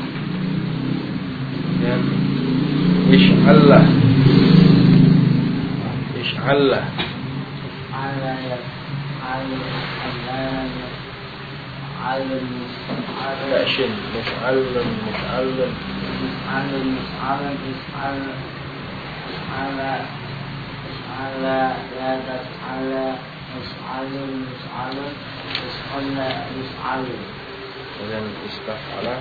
ya. Ish'allah Shin muf'alun dan istaf'ala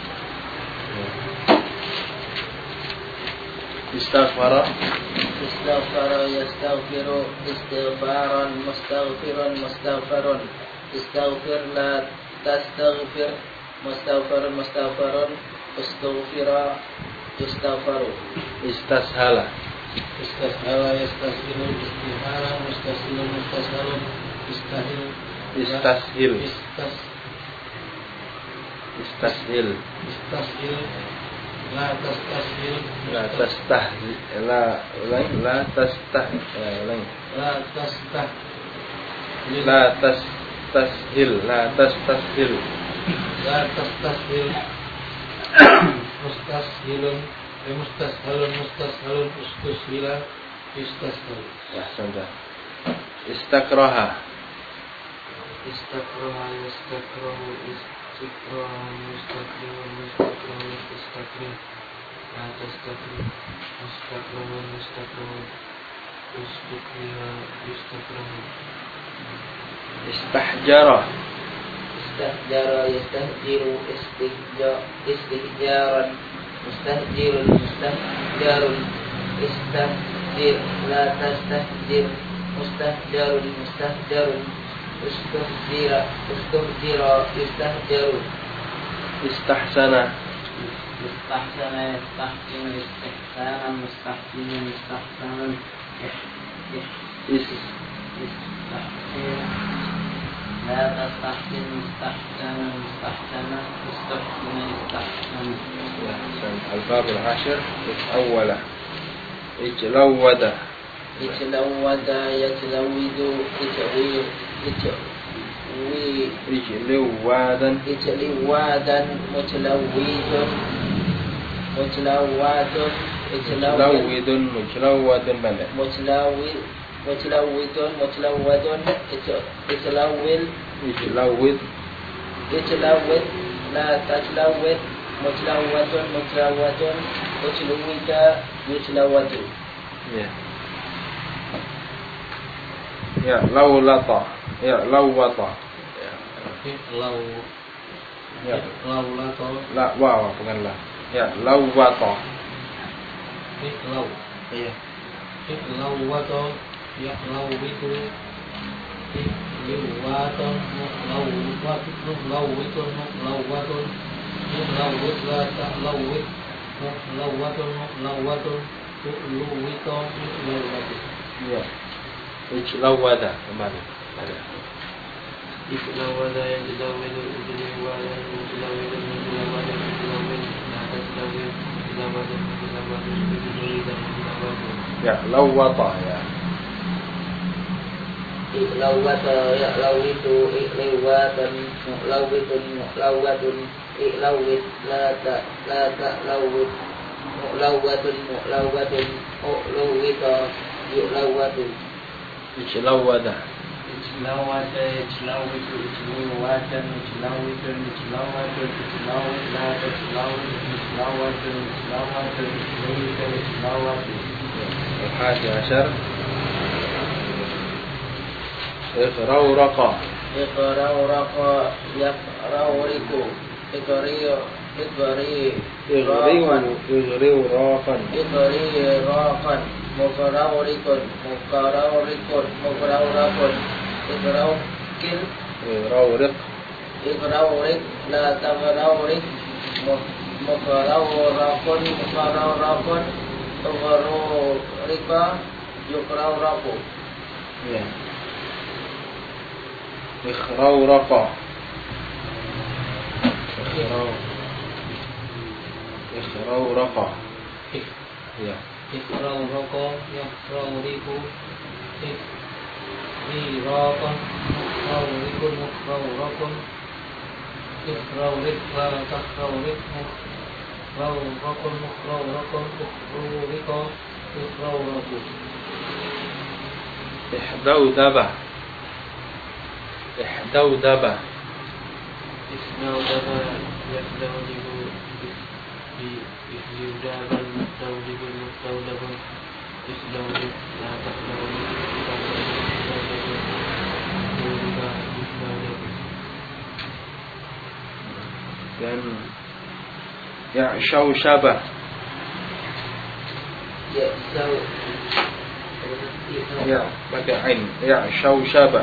istaghfara yastaghfiru istighfaran. Mustaghfarun istaghfir la tastaghfir. Mustaghfarun istaghfira yustaghfaru. istashala yastashilu istiharan. Mustashalun istashil la tastashil la tastashil mustashalun ustushila yustashil. ahsanta. Istakraha Istakraha yastakrahu istikrahan. Mustakrim istakrim. La tastakrim. Mustakrahun ustukriha yustakrahu. istahjara yastahjiru istihjaran. Mustahjarun istahjir la tastahjir. Mustahjarun ustuhjira yustahjaru. istahsana yastahsinu istihsanan. Mustahsinun istihsanan. Istahsin la tastahsin. Mustahsana istahsina istahsan. الباب العاشر الأولى اجلودا Itlawada yatlawwidu اجلوادا itliwadan mutlawwidun مجلود بلد mutlawwidun itlawwid la tatlawwid. Mutlawwadun utlawwida yutlawwadu. ya lawlata lawwata la waw bukan la ya lawwata ya ijlawada kembali ada Itlawada yajlawidu ijliwadan mutlawwidun la tatlawwid ya lawwata ya iklawata ya'lawitu iklawatan mu'lawitun mu'lawatun iklawit la ta'lawit mu'lawatun mu'lawatun u'lawita yu'lawatu ijlawada ijlawata ijlawitu ijlawatan ijlawitun ijlawatun ijlawit la ta'lawit ijlawatun ijlawatun ijlawita ijlawatu. الحادي عشر إغرورقا iqrawraqa yaqrawriku إغرورقا iqriraqan muqrawrikun muqrawrikun muqrawraqun iqrawkin إغرورق iqrawrik la taqrawrik muqrawraqun muqrawraqun uqrawrika yuqrawraqu. ya إخرورقا إخرورقا ya iqrawraqa yaqrawriku iqriraqan muqrawrikun muqrawraqun iqrawrik la taqrawrik muqrawraqun muqrawraqun uqrawrika yuqrawraqu. إحدودبة إحدودبة استودب يستودب استوداب المستودب المستودب استودب لا تستودب dan يعشوشبة pakai ain يعشوشبة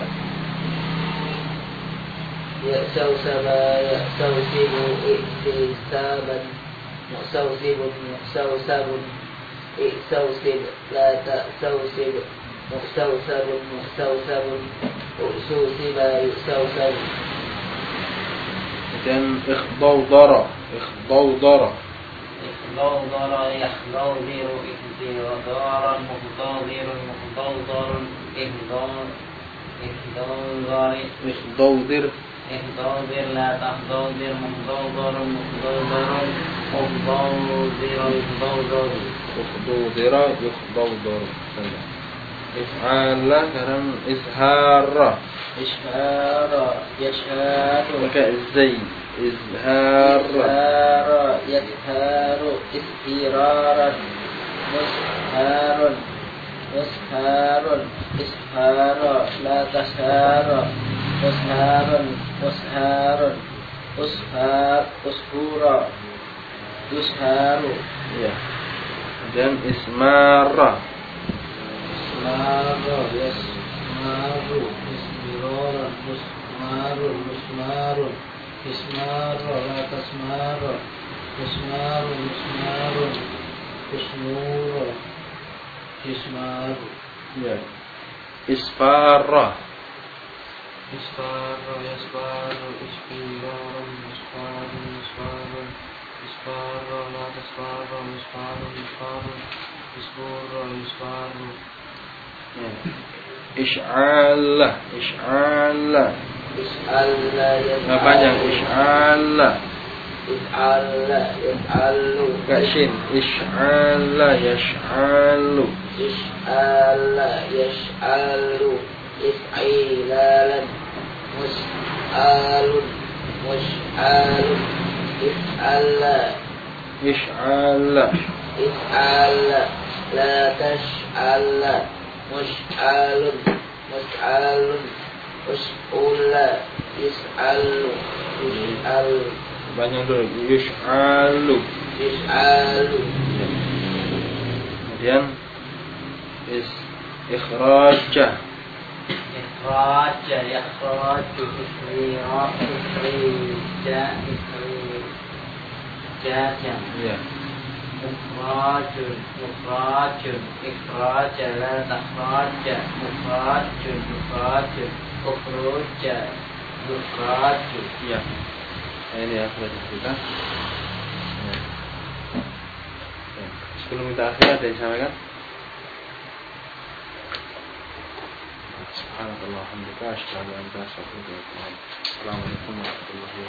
ya'sawsaba ya'sawsibu i'tisaban mu'sawsibun mu'sawsabun i'sawsib la ta'sawsib mu'sawsabun mu'sawsabun u'susiba yu'sawsab. dan إخضوضرة إخضوضرة ikhdawdara yakhdawdiru ikhdidaran mukhdadirun mukhdadarun ihdawdari إخضوضر ihdawdir la tahdawdir mukhdadarun mukhdadarun mukhdadirun mukhdadarun أخضوضرة يخضوضر إفعال sekarang إزهار ishara yashharu pakai زي إزهار ishara yadharu istiraran musharun musharun ishara la tashara musharun musharun ushura yusharu. ya dan ismara ismaru yasmaru ismiraran musmarun musmarun ismaru la tasmaru musmaru musmarun usmura ismaru. ya isfara إسفار يسفار إسفار مسفار مسفار إسفار لا تسفار مسفار مسفار إسفور يسفار. إشعال إشعال nggak panjang إشعال yaf'alu kashin إشعال يشعل yash'alu if'ilalan mus'alun mush'alun إشعال la tash'ala mush'alun mus'alun us'ula yus'alu banyak dulu يشعل kemudian إخراج إخراج يخرج إخراجا ya مخراج إخراج لا تخراج مخراج أخرج يخراج. ya ini ya kita sebelum kita akhir ada yang disampaikan Subhanallah, alhamdulillah, asyhadu an la ilaha illallah. Assalamualaikum warahmatullahi wabarakatuh.